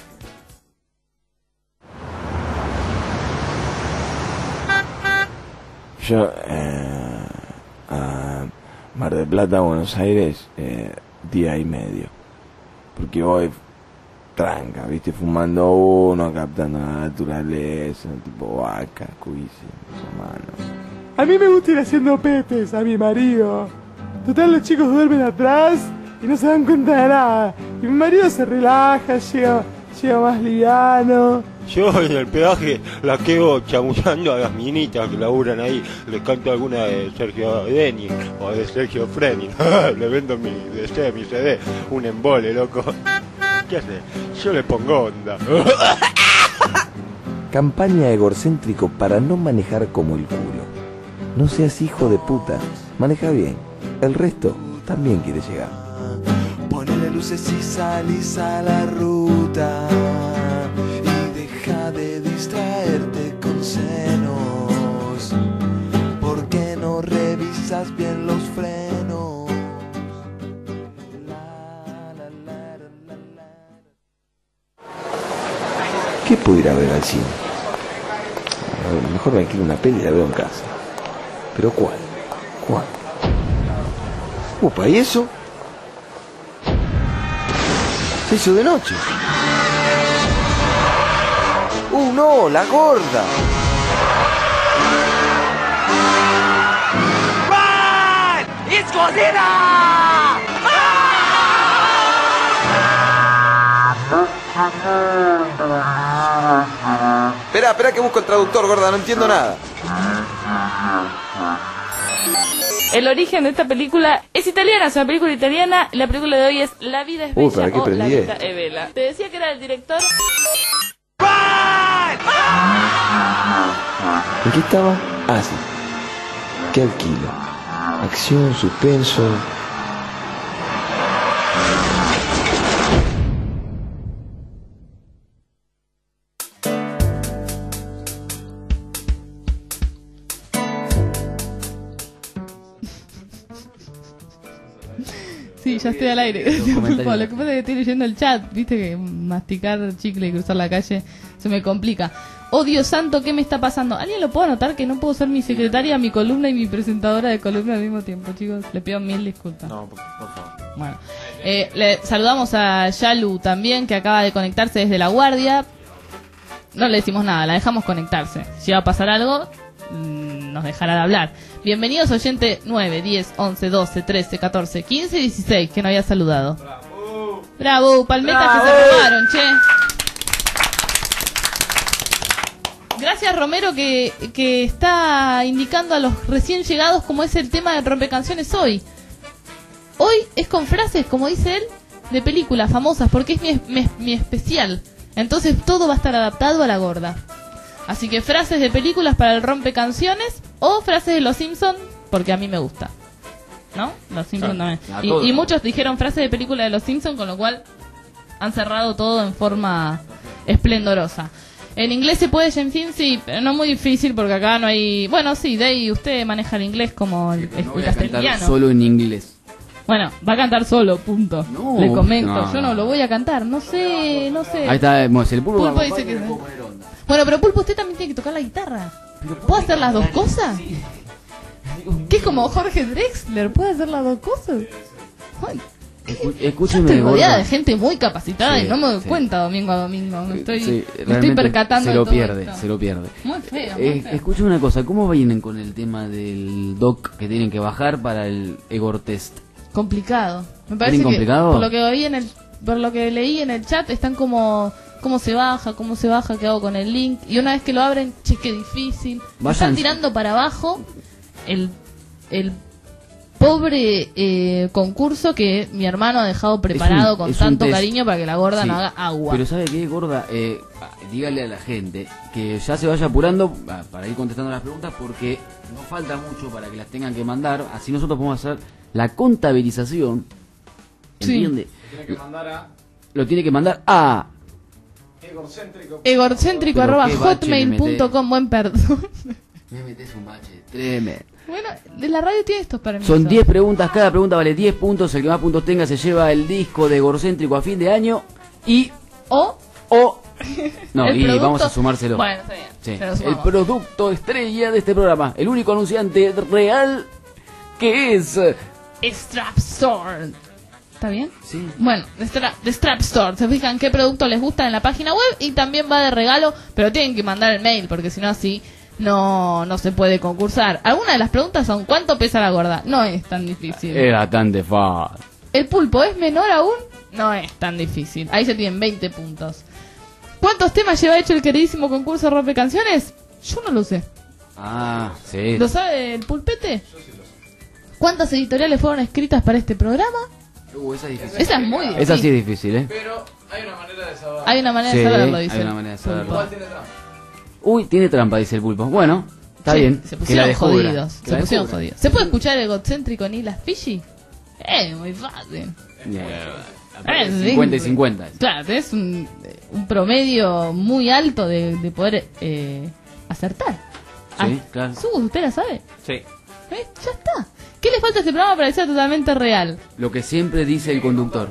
Yo, eh, a Mar del Plata, Buenos Aires, eh, día y medio. Porque voy tranca, viste, fumando uno, captando la naturaleza, tipo vaca, cuisi, hermano. A mí me gusta ir haciendo pepes a mi marido. Total, los chicos duermen atrás y no se dan cuenta de nada. Y mi marido se relaja, llega, llega más liviano. Yo en el peaje la quedo chamullando a las minitas que laburan ahí. Les canto alguna de Sergio Denis o de Sergio Freni. Le vendo mi D C, mi C D. Un embole, loco. ¿Qué hace? Yo le pongo onda. Campaña egocéntrico para no manejar como el culo. No seas hijo de puta, maneja bien. El resto también quiere llegar. Ponele luces y salís a la ruta y deja de distraerte con senos. ¿Por qué no revisas bien los frenos? ¿Qué puedo ir a ver al cine? A ver, mejor me alquilo una peli y la veo en casa. ¿Pero cuál? ¿Cuál? Upa, ¿y eso? Se hizo de noche. ¡Uh, no! ¡La gorda! ¡Run! ¡It's Godzilla! Espera, espera que busco el traductor, gorda, no entiendo nada. El origen de esta película es italiana, es una película italiana. La película de hoy es La vida es Uy, bella ¿para qué o perdí La vida esto? es bella. Te decía que era el director. ¿En qué estaba? Ah, sí. ¿Qué alquila? Acción, suspenso. Sí, ya estoy al aire. Pulpo, lo que pasa es que estoy leyendo el chat. Viste que masticar chicle y cruzar la calle se me complica. Oh, Dios santo, ¿qué me está pasando? ¿Alguien lo puede anotar que no puedo ser mi secretaria, mi columna y mi presentadora de columna al mismo tiempo, chicos? Le pido mil disculpas. No, por, por favor. Bueno, eh, le saludamos a Yalu también, que acaba de conectarse desde La Guardia. No le decimos nada, la dejamos conectarse. Si va a pasar algo, mmm, nos dejará de hablar. Bienvenidos oyente nueve, diez, once, doce, trece, catorce, quince y dieciséis, que no había saludado. Bravo, Bravo palmetas ¡Bravo! Que se robaron, che. Gracias Romero que, que está indicando a los recién llegados cómo es el tema de rompecanciones hoy. Hoy es con frases, como dice él, de películas famosas, porque es mi, mi, mi especial. Entonces todo va a estar adaptado a la gorda. Así que frases de películas para el rompecanciones o frases de Los Simpsons, porque a mí me gusta. ¿No? Los Simpsons Claro, también. Y, y muchos dijeron frases de película de Los Simpsons, con lo cual han cerrado todo en forma esplendorosa. En inglés se puede, Jenfin, sí, pero no muy difícil porque acá no hay... Bueno, sí, Dey, usted maneja el inglés como el, el No voy a cantar castellano. solo en inglés. Bueno, va a cantar solo, punto. No, Le comento, no. yo no lo voy a cantar, no sé, no sé. Ahí está, bueno, si el pulpo, Pulpo me dice acompaña, que... me puedo poner onda. Bueno, pero Pulpo, usted también tiene que tocar la guitarra. ¿Puedo hacer las dos cosas? ¿Qué es como Jorge Drexler? ¿Puede hacer las dos cosas? Ay, Escu- yo Escúcheme, estoy rodeada gorda. de gente muy capacitada Sí, y no me doy sí. cuenta domingo a domingo. Me estoy, Sí, me estoy realmente percatando se lo de todo pierde, esto. se lo pierde. Muy feo, muy Eh, feo. escúchame una cosa, ¿cómo vienen con el tema del doc que tienen que bajar para el Egor Test? Complicado. Me parece ¿Bien que complicado? por lo que oí en el, por lo que leí en el chat están como cómo se baja, cómo se baja, qué hago con el link y una vez que lo abren, che, qué difícil. Me Están Vayan- tirando para abajo el el pobre eh, concurso que mi hermano ha dejado preparado Es un- con es un tanto test. cariño para que la gorda Sí, no haga agua. Pero ¿sabe qué, gorda? Eh, dígale a la gente que ya se vaya apurando ah, para ir contestando las preguntas porque no falta mucho para que las tengan que mandar. Así nosotros podemos hacer la contabilización. Sí. ¿Entiende? Tiene que mandar a Lo tiene que mandar a... egocéntrico. egocéntrico Pero arroba qué bache hotmail le punto com. Buen perdón. Me metes un bache tremendo. Bueno, de la radio tiene estos permisos. Son diez preguntas, cada pregunta vale diez puntos. El que más puntos tenga se lleva el disco de Egocéntrico a fin de año. Y... O... O... No, El y producto- vamos a sumárselo. Bueno, está bien. Sí. Se lo El sumamos. producto estrella de este programa. El único anunciante real que es... Strap Store. ¿Está bien? Sí. Bueno, de Stra- de Strap Store. Se fijan qué producto les gusta en la página web y también va de regalo, pero tienen que mandar el mail porque si no así no no se puede concursar. Algunas de las preguntas son ¿cuánto pesa la gorda? No es tan difícil. Es bastante fácil. ¿El pulpo es menor aún? No es tan difícil. Ahí se tienen veinte puntos. ¿Cuántos temas lleva hecho el queridísimo concurso Rompe Canciones? Yo no lo sé. Ah, sí. ¿Lo sabe el pulpete? ¿Cuántas editoriales fueron escritas para este programa? Uh, esa es difícil. Esa es muy difícil. Esa sí es difícil, ¿eh? Pero hay una manera de saber. Hay una manera Sí, de saberlo, dice. hay una manera de saberlo. Igual tiene trampa. Uy, tiene trampa, dice el pulpo. Bueno, está Sí, bien. Se que la pusieron descubra. jodidos. Que Se la pusieron descubra. jodidos. ¿Se puede escuchar egocéntrico ni las Fishy? Eh, muy fácil. Bien. Eh, sí. cincuenta y cincuenta. Claro, tenés un, un promedio muy alto de, de poder eh, acertar. Sí, Ah, claro. Sus, ¿usted la sabe? Sí. ¿Eh? Ya está. ¿Qué le falta a este programa para que sea totalmente real? Lo que siempre dice el conductor.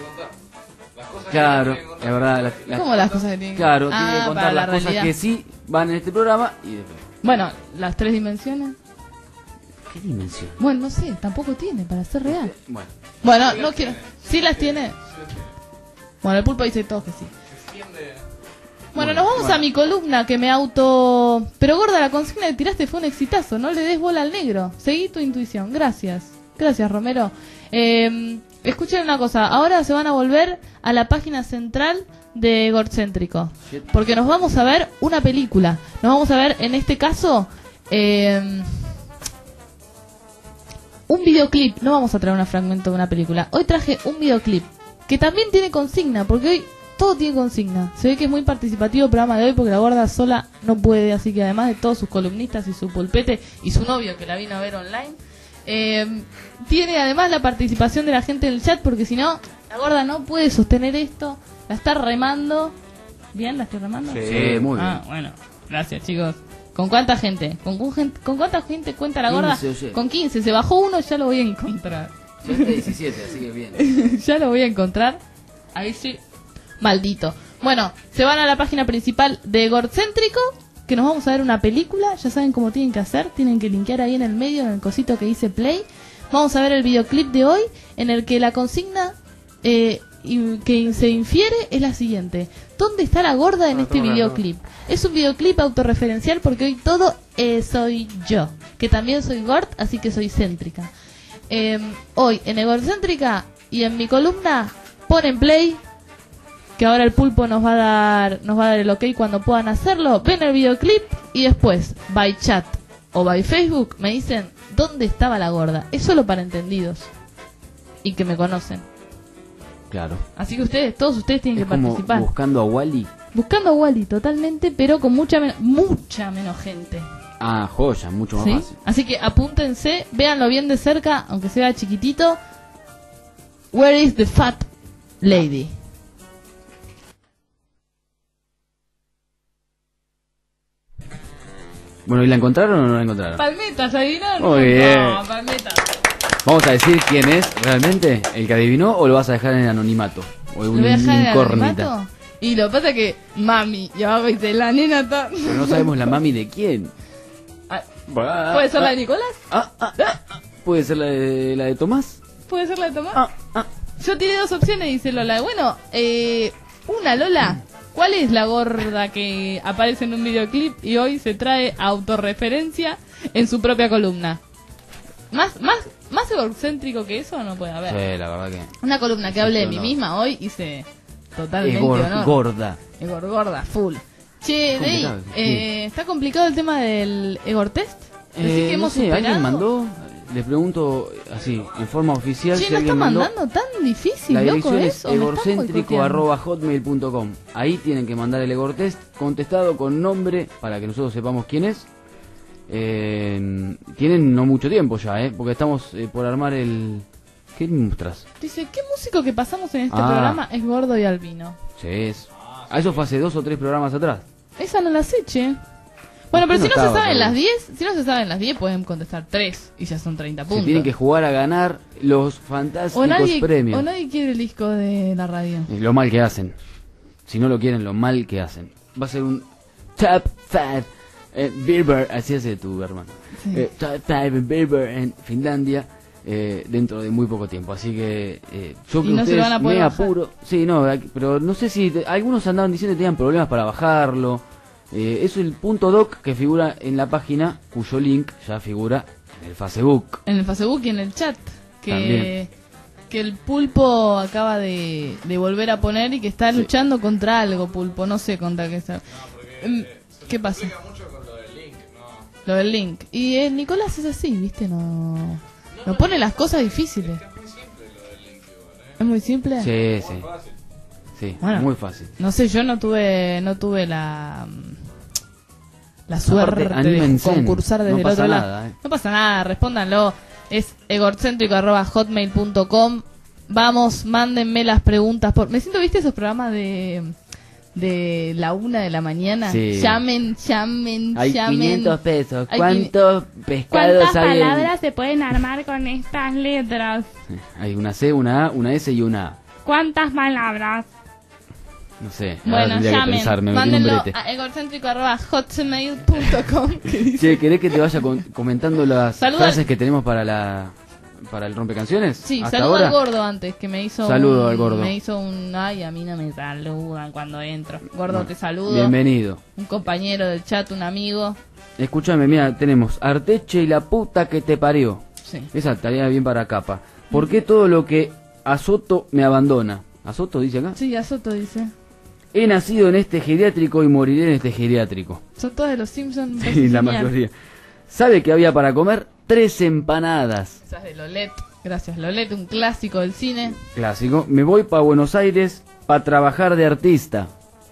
Claro, es verdad. la- la- ¿Cómo las cosas que tienen que- Claro, Ah, tiene que para contar la las cosas realidad. que sí van en este programa y después. Bueno, las tres dimensiones. ¿Qué dimensión? Bueno, no sé, tampoco tiene para ser real. Bueno. Bueno, no quiero. ¿Sí las tiene? Bueno, el pulpo dice todo que sí. Bueno, nos vamos a mi columna que me auto... Pero gorda, la consigna que tiraste fue un exitazo. No le des bola al negro. Seguí tu intuición. Gracias. Gracias, Romero. Eh, escuchen una cosa. Ahora se van a volver a la página central de Egorcéntrico. Porque nos vamos a ver una película. Nos vamos a ver, en este caso, eh, un videoclip. No vamos a traer un fragmento de una película. Hoy traje un videoclip que también tiene consigna. Porque hoy... todo tiene consigna. Se ve que es muy participativo el programa de hoy porque la gorda sola no puede, así que además de todos sus columnistas y su pulpete y su novio que la vino a ver online, eh, tiene además la participación de la gente en el chat porque si no, la gorda no puede sostener esto, la está remando. ¿Bien? ¿La estoy remando? Sí, sí, muy bien. Ah, bueno, gracias chicos. ¿Con cuánta gente? ¿Con, con, gente, ¿con cuánta gente cuenta la gorda? quince, oye. Con quince, se bajó uno, ya lo voy a encontrar. Yo estoy diecisiete, así que bien. Ya lo voy a encontrar. Ahí sí. Maldito. Bueno, se van a la página principal de Egorcéntrico, que nos vamos a ver una película. Ya saben cómo tienen que hacer. Tienen que linkear ahí en el medio, en el cosito que dice play. Vamos a ver el videoclip de hoy, en el que la consigna eh, y que se infiere es la siguiente. ¿Dónde está la gorda en este videoclip? Es un videoclip autorreferencial porque hoy todo eh, soy yo, que también soy gord, así que soy céntrica. Eh, hoy en Egorcéntrica y en mi columna ponen play, que ahora el pulpo nos va a dar nos va a dar el ok cuando puedan hacerlo. Ven el videoclip y después, by chat o by Facebook, me dicen dónde estaba la gorda. Es solo para entendidos y que me conocen. Claro. Así que ustedes, todos ustedes tienen Es que como participar. buscando a Wally. Buscando a Wally, totalmente, pero con mucha men- mucha menos gente. Ah, joya, mucho más ¿Sí? fácil. Así que apúntense, véanlo bien de cerca, aunque sea chiquitito. Where is the fat lady? Bueno, ¿y la encontraron o no la encontraron? Palmetas, ¿adivinaron? Muy bien. No, palmetas. ¿Vamos a decir quién es realmente el que adivinó o lo vas a dejar en anonimato? O en ¿Lo voy a dejar en el incógnita. anonimato? Y lo que pasa es que mami, y abajo dice la nena está... Pero no sabemos la mami de quién. Ah, Bah, ¿Puede ser la ah, de Nicolás? Ah, ah, ah. ¿Puede ser la de, la de Tomás? ¿Puede ser la de Tomás? Ah, Yo tiré dos opciones, dice Lola. Bueno, eh, una, Lola. ¿Cuál es la gorda que aparece en un videoclip y hoy se trae autorreferencia en su propia columna? Más más más egocéntrico que eso no puede haber. Sí, la verdad que... Una columna que hable de mí no. misma hoy hice totalmente Es gor- honor. gorda. Egor gorda, full. Che, Es Dey, complicado, eh, ¿está complicado el tema del Egor Test? Decí Eh, que no hemos sé, superado. ¿alguien mandó? Le pregunto así, en forma oficial, Che, si no alguien está mandó. mandando tan difícil, La loco, dirección es eso. me están egorcéntrico boicoteando. arroba hotmail punto com. Ahí tienen que mandar el Egortest contestado con nombre para que nosotros sepamos quién es. Eh, tienen no mucho tiempo ya, ¿eh? Porque estamos eh, por armar el... ¿Qué mostras? Dice, ¿qué músico que pasamos en este Ah. programa es gordo y albino? Sí, es... Ah, eso fue hace dos o tres programas atrás. Esa no la sé, che. Bueno, pero No si no se estaba, saben pero- las diez, si no se saben las diez, pueden contestar tres y ya son treinta Se puntos. tienen que jugar a ganar los o fantásticos nadie, premios. o nadie quiere el disco de la radio. Y lo mal que hacen. Si no lo quieren, lo mal que hacen. Va a ser un top five en Bilbao, así hace tu hermano. Sí. Eh, top five en Bilbao en Finlandia eh, dentro de muy poco tiempo. Así que eh, yo Y que no se ustedes lo van a poder me bajar. apuro. Sí, no, aquí- pero no sé si te- algunos andaban diciendo que tenían problemas para bajarlo. Eh, es el punto doc que figura en la página, cuyo link ya figura en el Facebook. En el Facebook y en el chat. Que, También. que el pulpo acaba de, de volver a poner y que está luchando contra algo, pulpo. No sé contra qué está. Em, ¿Qué pasa? Lo del link. Y eh, Nicolás es así, ¿viste? No, no pone las cosas difíciles. ¿Es muy simple? Sí, sí. Sí, Bueno, muy fácil. No sé, yo no tuve no tuve la la suerte Aparte, de anímense, concursar desde no el pasa otro lado. nada, eh. No pasa nada, respóndanlo. Es egorcéntrico arroba hotmail punto com. Vamos, mándenme las preguntas. Por... Me siento, ¿viste esos programas de de la una de la mañana? Sí. Llamen, llamen, Hay llamen. quinientos pesos. Hay ¿Cuántos pescados ¿Cuántas hay? en- palabras se pueden armar con estas letras? Hay una C, una A, una S y una A. ¿Cuántas palabras? No sé, ahora Bueno, tendría que llamen, pensar, me metí en un mándenlo brete. a egocéntrico arroba hotmail punto com. Che, ¿querés que te vaya con- comentando las Saluda- frases que tenemos para la para el rompecanciones? Sí, ¿Hasta saludo ahora? al gordo antes, que me hizo Saludo un, al gordo. Me hizo un... Ay, a mí no me saludan cuando entro. Gordo, Bueno, te saludo. bienvenido. Un compañero del chat, un amigo. Escúchame, mira, tenemos Arteche y la puta que te parió. Sí. Esa estaría bien para capa. ¿Por qué todo lo que azoto me abandona? ¿Azoto dice acá? Sí, Azoto dice. He nacido en este geriátrico y moriré en este geriátrico. Son todos de los Simpsons. Sí, la mayoría. ¿Sabe que había para comer? Tres empanadas. Esa es de Lolet. Gracias, Lolet, un clásico del cine. Clásico. Me voy para Buenos Aires para trabajar de artista.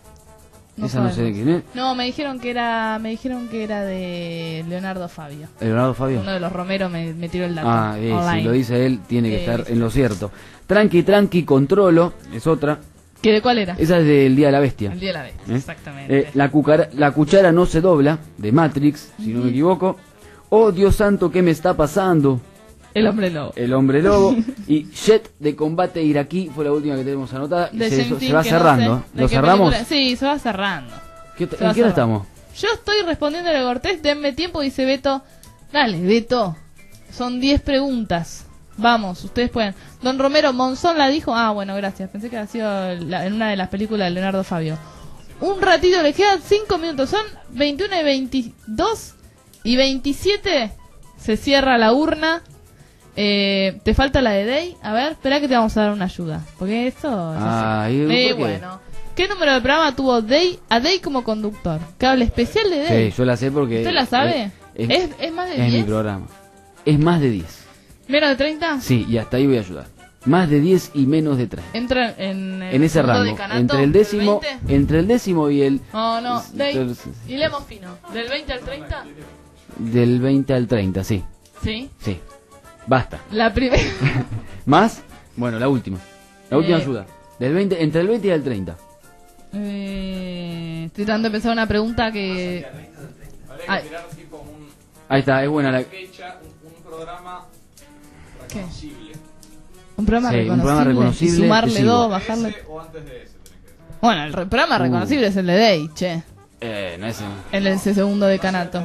No Esa no sé de sabemos. quién es. No, me dijeron que era me dijeron que era de Leonardo Fabio. Leonardo Fabio. Uno de los Romero me, me tiró el dato. Ah, eh, si online. lo dice él, tiene que Eh, estar en lo cierto. Tranqui, tranqui, controlo. Es otra. ¿Qué de cuál era? Esa es del Día de la Bestia. El Día de la Bestia, ¿Eh? exactamente. Eh, la, cucara- la cuchara no se dobla, de Matrix, si no me equivoco. Oh, Dios santo, ¿qué me está pasando? El hombre lobo. El hombre lobo. Y Jet de combate iraquí fue la última que tenemos anotada. De se, James se Dean, va que no cerrando. sé de ¿Lo qué cerramos? película- Sí, se va cerrando. ¿Qué, Se ¿En va qué hora cerrando. estamos? Yo estoy respondiendo a Cortés, denme tiempo, dice Beto. Dale, Beto. Son diez preguntas. Vamos, ustedes pueden. Don Romero, Monzón la dijo. Ah, bueno, gracias. Pensé que había sido la- en una de las películas de Leonardo Fabio. Un ratito, le quedan cinco minutos. Son veintiuno y veintidós y veintisiete. Se cierra la urna. Eh, ¿Te falta la de Day? A ver, espera que te vamos a dar una ayuda. Porque eso... es Ah, así. ¿y por Eh, qué? bueno. ¿Qué número de programa tuvo Day a Day como conductor? Cable especial de Day. Sí, yo la sé porque... ¿Usted la sabe? Es, ¿Es, es más de es mi diez? programa. Es más de diez. ¿Menos de treinta? Sí, y hasta ahí voy a ayudar. Más de diez y menos de treinta. Entra en, el En ese segundo rango. decanato, Entre el del décimo, veinte. entre el décimo y el... No, no, Day. Entonces- Y leemos fino. ¿Del veinte al treinta? Del veinte al treinta, sí. Sí. Sí. Basta. La primera. ¿Más? Bueno, la última. La última Eh. ayuda. Del veinte, entre el veinte y el treinta. Eh, estoy tratando de pensar una pregunta que... Ay, Ahí está, es buena la... Un programa ¿Qué? reconocible. un programa Sí, un reconocible. programa reconocible, Y sumarle te sigo. dos, bajarle... ¿Ese o antes de ese? Bueno, el re- programa Uh. reconocible es el de Day, che. Eh, no es... El de ese segundo decanato.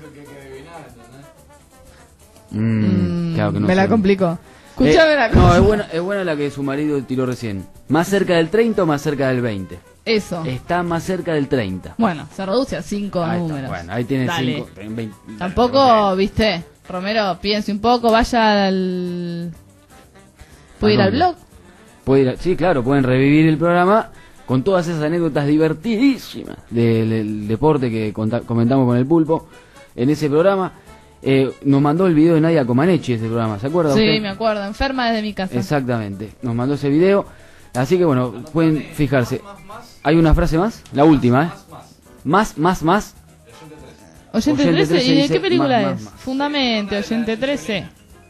Mm, claro que no me la sé. complicó. Escuchame Eh, la No, cosa. es buena, es buena la que su marido tiró recién. ¿Más cerca del treinta o más cerca del veinte? Eso. Está más cerca del treinta. Bueno, se reduce a cinco Ahí está, números. bueno, ahí tiene Dale. cinco, en veinte. Tampoco, viste, Romero, piense un poco, vaya al... ¿Puede ir ¿A al dónde? blog? Puede ir a- sí, claro, pueden revivir el programa con todas esas anécdotas divertidísimas del, del deporte que conta- comentamos con el Pulpo en ese programa. Eh, nos mandó el video de Nadia Comaneci ese programa, ¿se acuerda Sí, usted? me acuerdo, enferma desde mi casa. Exactamente, nos mandó ese video. Así que bueno, pueden fijarse. ¿Hay una frase más? La última, ¿eh? Más, más, más. Oyente Oyente trece, trece ¿y de dice, qué película más, es? más, más. Fundamente, Oyente trece.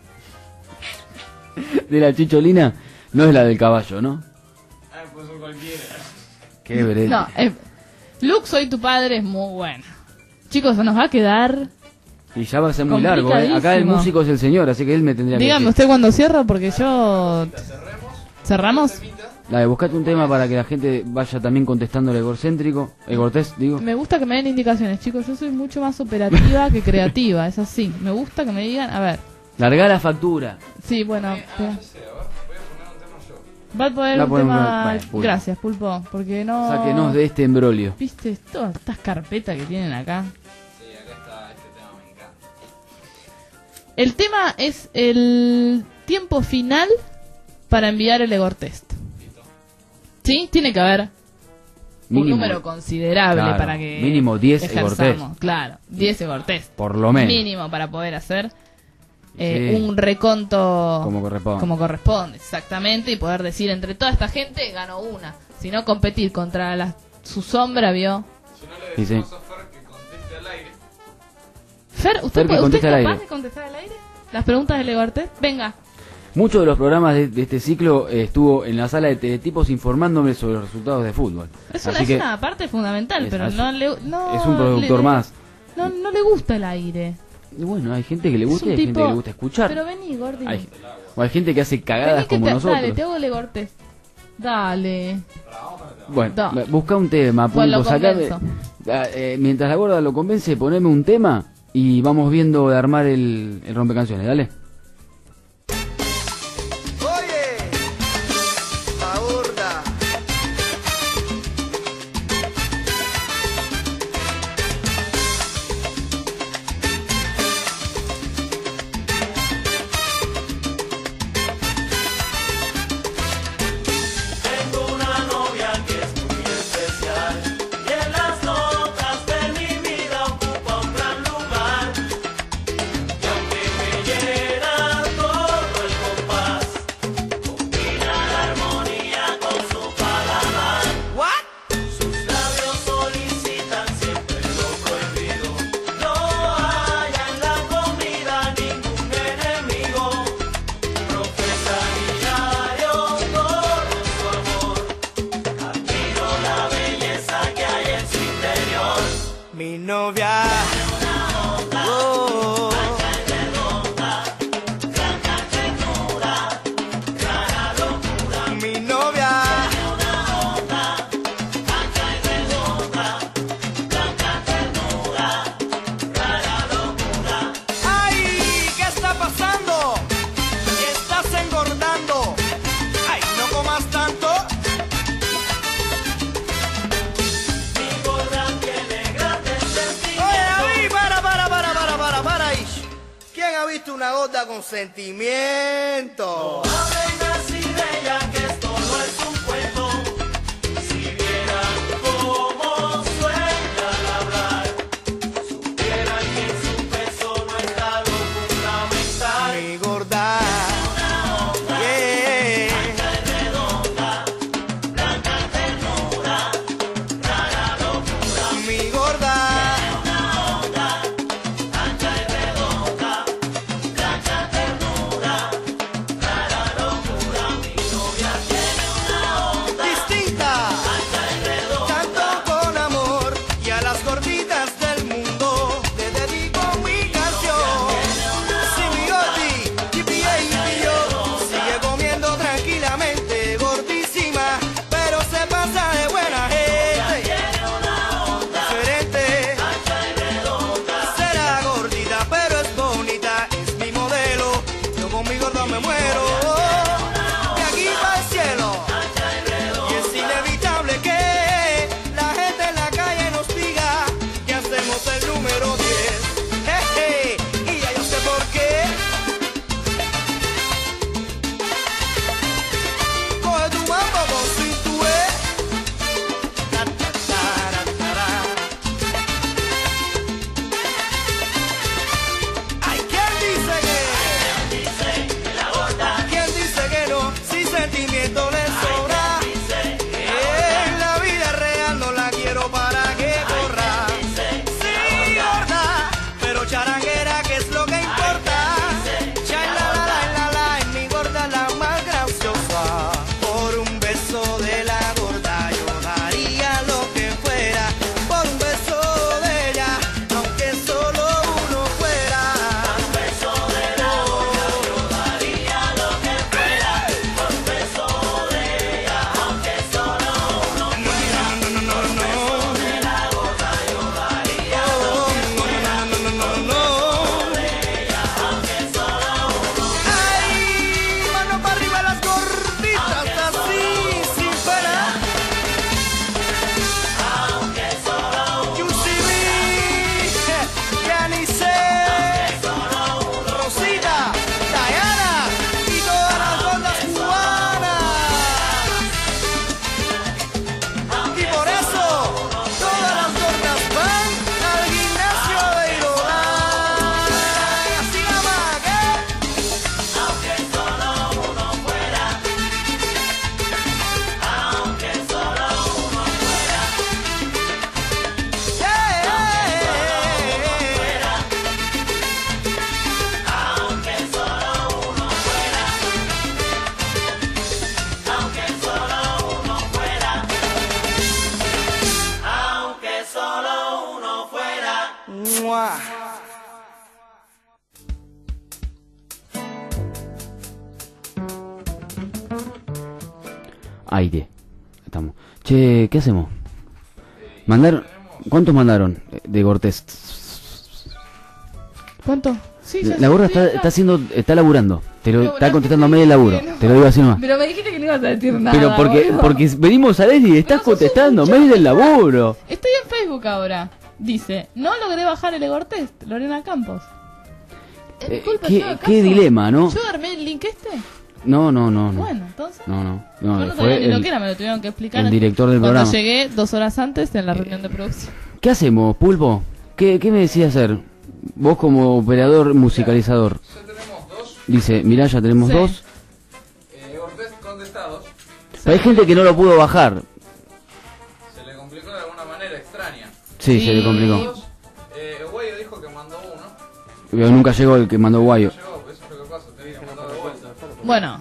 De la chicholina, no es la del caballo, ¿no? Ah, pues son cualquiera. Qué brete. No, eh, Luke, soy tu padre, es muy buena. Chicos, se nos va a quedar... Y ya va a ser muy largo, ¿eh? Acá el Complicadísimo. músico es el señor, así que él me tendría Dígame que decir. usted cuándo cierra, porque yo... ¿Cerramos? Dale, buscate un tema para que la gente vaya también contestando el egocéntrico. Egortés, digo. Me gusta que me den indicaciones, chicos. Yo soy mucho más operativa que creativa, es así. Me gusta que me digan, a ver. Larga la factura. Sí, bueno. espera. Va a poner La un ponemos- tema... bueno, Pulpo. Gracias, Pulpo, porque no... Sáquenos de este embrolio. ¿Viste todas estas carpetas que tienen acá? Sí, acá está este tema, me encanta. El tema es el tiempo final para enviar el Egor Test. ¿Sí? Tiene que haber Mínimo. un número considerable Claro, para que mínimo diez Egor ejerzamos. Test. Claro, diez Egor Test. Por lo menos. Mínimo para poder hacer eh, Sí. un reconto Como corresponde. como corresponde, exactamente, y poder decir entre toda esta gente ganó una. Si no, competir contra la, su sombra, ¿vio? Sí, sí. Fer, ¿usted, Fer, que puede- ¿usted conteste es al capaz aire. de contestar al aire? ¿Las preguntas del Egor Test? Venga. Muchos de los programas de, de este ciclo eh, estuvo en la sala de teletipos informándome sobre los resultados de fútbol. Es una, Así es que una parte fundamental, es- pero es- no le no es un productor le- más. No, no le gusta el aire. Y bueno, hay gente que le Es gusta un y hay gente tipo- que le gusta escuchar. Pero vení, Gordi. Hay- o hay gente que hace cagadas Vení que como te, nosotros. Dale, te hago el Egor Test. Dale. Bueno, No. busca un tema, punto, Bueno, lo sacame- convenzo. Ah, eh, mientras la gorda lo convence, poneme un tema y vamos viendo de armar el, el rompecanciones, dale. La gorda. Tengo una novia que es muy especial y en las notas de mi vida ocupa un gran lugar. Y aunque me llena todo el compás, combina la armonía con su paladar. What? Sus labios solicitan siempre lo prohibido. No hay en la comida ningún enemigo. Profesa diario todo su amor. Admiro la belleza que hay en su interior. Mi novia. Oh. Mi novia. ¡Ay! ¿Qué está pasando? Estás engordando. ¡Ay! No comas tanto. Mi gorda tiene grandes sentimientos. Oye, David, para, para, para, para, para, para ahí. ¿Quién ha visto una gorda con sentimiento? Hablen así de ella que esto no es un cuento. Si vieran cómo sueña al hablar, supieran que en su peso no está algo fundamental. Mi gorda. Mi gorda. Distinta. Canto con amor y a las gorditas del mundo le dedico mi canción. Si mi gordi, G P A y yo sigue comiendo tranquilamente, gordísima, pero se pasa de buena gente. Diferente. Será gordita, pero es bonita, es mi modelo. Yo con mi gordo me muero. De aquí para el cielo. Y es inevitable que la gente en la calle nos diga que hacemos el número diez. Jeje, y ya yo sé por qué. Coge tu mambo con cintura. Ta, ta, tara, tara. Ay, ¿quién dice que? La gorda ¿Quién dice que no? Si sentimiento le sobra. En la vida real no la quiero para que corra. Sí, gorda, pero charanguera, ¿qué es lo que importa? Cha la la la la la, es mi gorda la más graciosa. Por un beso de la gorda yo daría lo que fuera. Por un beso de ella, aunque solo uno fuera. Un beso de la gorda yo daría lo que fuera. Por un beso de ella, aunque solo uno fuera. No, no, no, no, no. De la gorda yo daría lo que fuera. No, no, no, no, no. De ella, aunque solo uno Ay, mano para arriba las gorditas, así, sin pena. aunque solo You see me, Yanice, Rosita, Diana y todas las gordas cubanas. Y por eso, todas las gordas van al gimnasio de Irola. Y así nada más, ¿qué? aunque solo uno fuera. Aunque solo uno fuera. Aunque solo uno fuera. Aunque solo uno fuera. Aunque solo uno fuera. ¡Mua! Aire. Estamos. Che, ¿qué hacemos? Mandaron, ¿cuántos mandaron de Gortés? ¿Cuánto? Sí, ya La gorda sí, está, ya. está haciendo, está laburando. Te lo, Pero está la contestando a gente medio laburo. dice que no. Te lo digo así nomás. Pero me dijiste que no ibas a decir nada. Pero porque, boludo. porque venimos a ver y estás contestando, mail del laburo. Estoy en Facebook ahora. Dice, no logré bajar el Egor Test, Lorena Campos. ¿Es mi Eh, culpa, qué- yo acaso? qué dilema, ¿no? ¿Yo armé el link este? No, no, no, no. Bueno, entonces. No, no, Yo no, no fue sabía ni lo el, que era, me lo tuvieron que explicar. el director del Cuando programa. llegué dos horas antes en la reunión de producción. ¿Qué hacemos, Pulpo? ¿Qué, qué me decías hacer? Vos como operador musicalizador. Dice, mirá, ya tenemos Sí. dos. Eh, Ortest contestados. Pero hay gente que no lo pudo bajar. Se le complicó de alguna manera extraña. Sí, se le complicó. Eh, el Guayo dijo que mandó uno. Pero nunca llegó el que mandó Guayo. Llegó, eso es lo que pasa, te vine a mandar de vuelta. Bueno,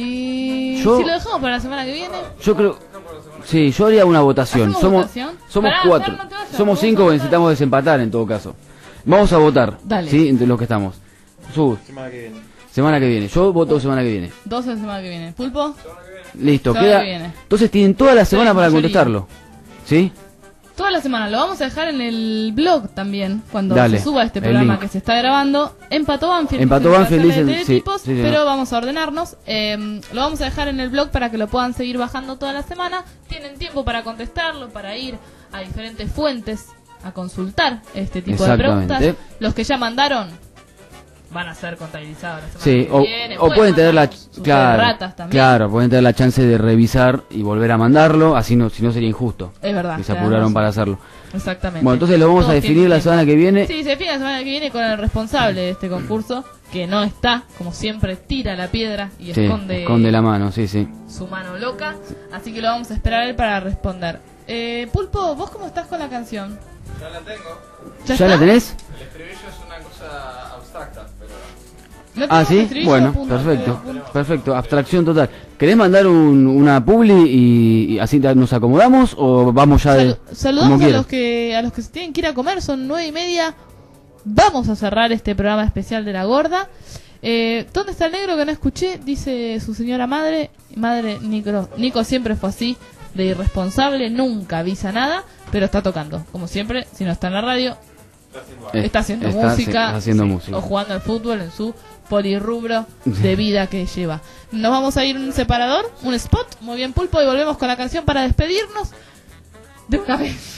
y Yo- si lo dejamos para la semana que viene. Yo creo... Sí, yo haría una votación. ¿Hacemos Somos votación? somos Pará, cuatro. Fer, no te vayas, Somos vamos cinco a que necesitamos desempatar en todo caso. Vamos a votar. Dale. Sí, entre los que estamos. Sub. Semana que viene. Semana que viene. Yo voto semana que viene. Dos la semana que viene. ¿Pulpo? Listo, Semana queda. que viene. Entonces tienen toda la semana Sí, para mayoría. contestarlo. ¿Sí? Toda la semana. Lo vamos a dejar en el blog también. Cuando Dale, se suba este el programa link. que se está grabando. Empató Banfield. Empató dicen, Banfield, para hacerle dicen, de sí, tipos, sí, sí, pero no. vamos a ordenarnos. Eh, lo vamos a dejar en el blog para que lo puedan seguir bajando toda la semana. Tienen tiempo para contestarlo, para ir a diferentes fuentes a consultar este tipo de Exactamente. preguntas. Los que ya mandaron van a ser contabilizados la semana Sí, que o, viene. o pueden tener la mandar sus claro, ratas también. claro, pueden tener la chance de revisar y volver a mandarlo, así no, si no sería injusto. Es verdad, Que se tenés apuraron razón. para hacerlo. Exactamente. Bueno, entonces lo vamos a Todos definir tienen la tiempo. semana que viene. Sí, se define la semana que viene con el responsable de este concurso, que no está, como siempre, tira la piedra y Sí, esconde, esconde la mano, sí, sí. su mano loca. Así que lo vamos a esperar a él para responder. Eh, Pulpo, ¿vos cómo estás con la canción? Ya la tengo. ¿Ya, ¿Ya la está? tenés? El estribillo es una cosa abstracta, pero... ¿No Ah, tenemos sí, estribillo? bueno, Punto. perfecto, perfecto, abstracción total. ¿Querés mandar un, una publi y, y así ta- nos acomodamos o vamos ya de... Salu- saludamos como a quieras? los que a los que se tienen que ir a comer, son nueve y media. Vamos a cerrar este programa especial de La Gorda. Eh, ¿Dónde está el negro que no escuché? Dice su señora madre. Madre, Nico, Nico siempre fue así, de irresponsable, nunca avisa nada, pero está tocando. Como siempre, si no está en la radio, Eh, está haciendo está- sí, música. está haciendo sí, música. O jugando al fútbol en su polirrubro de vida que lleva. Nos vamos a ir un separador, un spot, muy bien Pulpo, y volvemos con la canción para despedirnos de una vez.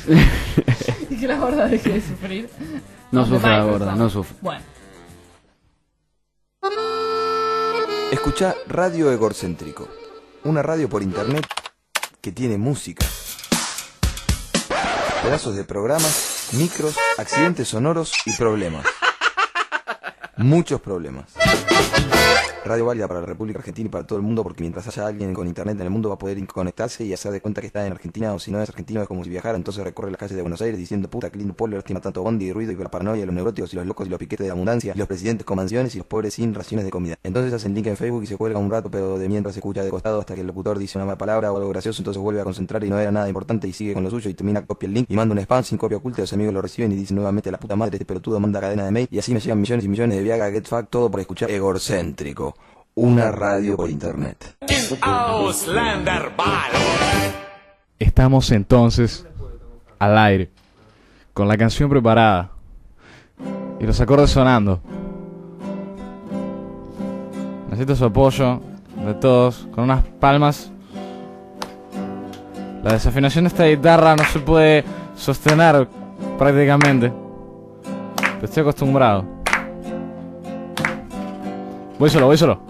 Y que la gorda deje de sufrir. No On the sufre la microphone. gorda, no sufre. Bueno. Escucha Radio Egorcéntrico, una radio por internet que tiene música, pedazos de programas, micros, accidentes sonoros y problemas. Muchos problemas. Radio válida para la República Argentina y para todo el mundo, porque mientras haya alguien con internet en el mundo va a poder conectarse y hacer de cuenta que está en Argentina, o si no es argentino es como si viajara. Entonces recorre las calles de Buenos Aires diciendo puta que lindo pueblo, lástima tanto bondi y ruido y la paranoia, los neuróticos y los locos y los piquetes de abundancia y los presidentes con mansiones y los pobres sin raciones de comida. Entonces hacen link en Facebook y se cuelga un rato, pero de mientras se escucha de costado hasta que el locutor dice una mala palabra o algo gracioso, entonces vuelve a concentrar y no era nada importante y sigue con lo suyo y termina, copia el link y manda un spam sin copia oculta, los amigos lo reciben y dicen nuevamente la puta madre, este pelotudo manda cadena de mail y así me llegan millones y millones de Viagra, Get Fuck, todo por escuchar Egorcéntrico, una radio por internet. Auslander Ball. Estamos entonces al aire, con la canción preparada y los acordes sonando. Necesito su apoyo de todos, con unas palmas. La desafinación de esta guitarra no se puede sostener prácticamente, pero estoy acostumbrado. Voy solo, voy solo.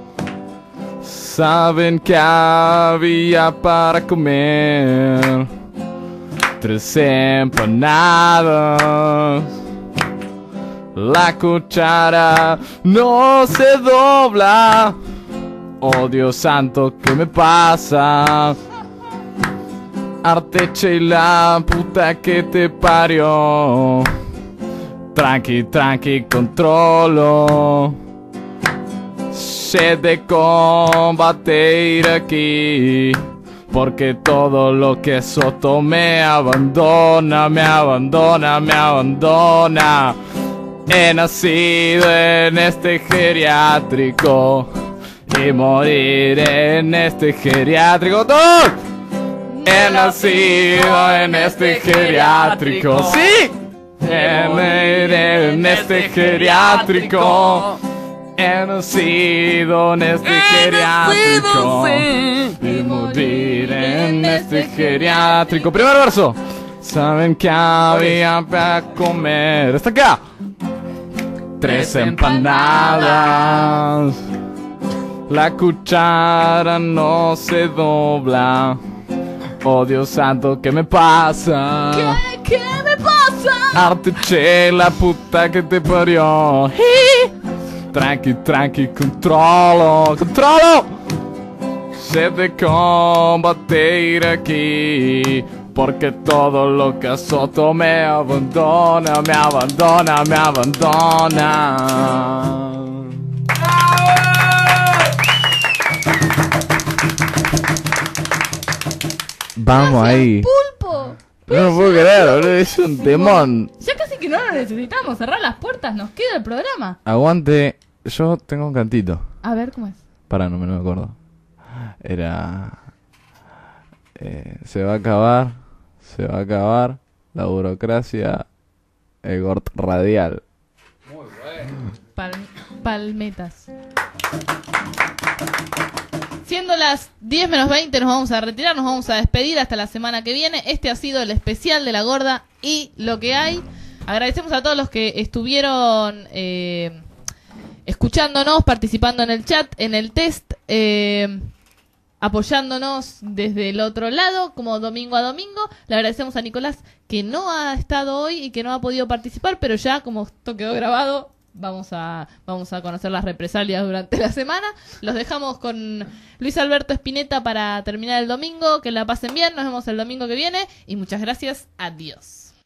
Saben que había para comer tres empanadas. La cuchara no se dobla. Oh Dios santo, ¿qué me pasa? Arteche y la puta que te parió. Tranqui, tranqui, controlo. Sed de combatir aquí, porque todo lo que soto me abandona, me abandona, me abandona. He nacido en este geriátrico y moriré en este geriátrico. ¡Todos! He nacido en este geriátrico. ¡Sí! He nacido en este geriátrico. He nacido en este geriátrico. Y morir en este geriátrico. Primer verso. Saben que había para comer. Hasta acá. Tres empanadas. La cuchara no se dobla. Oh Dios santo, ¿qué me pasa? ¿Qué, qué me pasa? Arte la puta que te parió. Tranqui, tranqui, controlo, controlo. Se de combatir aquí. Porque todo lo que azoto me abandona, me abandona, me abandona. Vamos ahí. Pulpo. No lo puedo creer, boludo, es un temón. Ya casi que no lo necesitamos. Cerrar las puertas, nos queda el programa. Aguante, yo tengo un cantito. A ver, ¿cómo es? Pará, no me lo acuerdo. Era... Eh, se va a acabar, se va a acabar la burocracia Egort radial. Muy bueno. Pal palmetas. Siendo las diez menos veinte nos vamos a retirar, nos vamos a despedir hasta la semana que viene. Este ha sido el especial de La Gorda y lo que hay. Agradecemos a todos los que estuvieron eh, escuchándonos, participando en el chat, en el test, eh, apoyándonos desde el otro lado, como domingo a domingo. Le agradecemos a Nicolás, que no ha estado hoy y que no ha podido participar, pero ya como esto quedó grabado, vamos a vamos a conocer las represalias durante la semana. Los dejamos con Luis Alberto Spinetta para terminar el domingo. Que la pasen bien, nos vemos el domingo que viene y muchas gracias, adiós.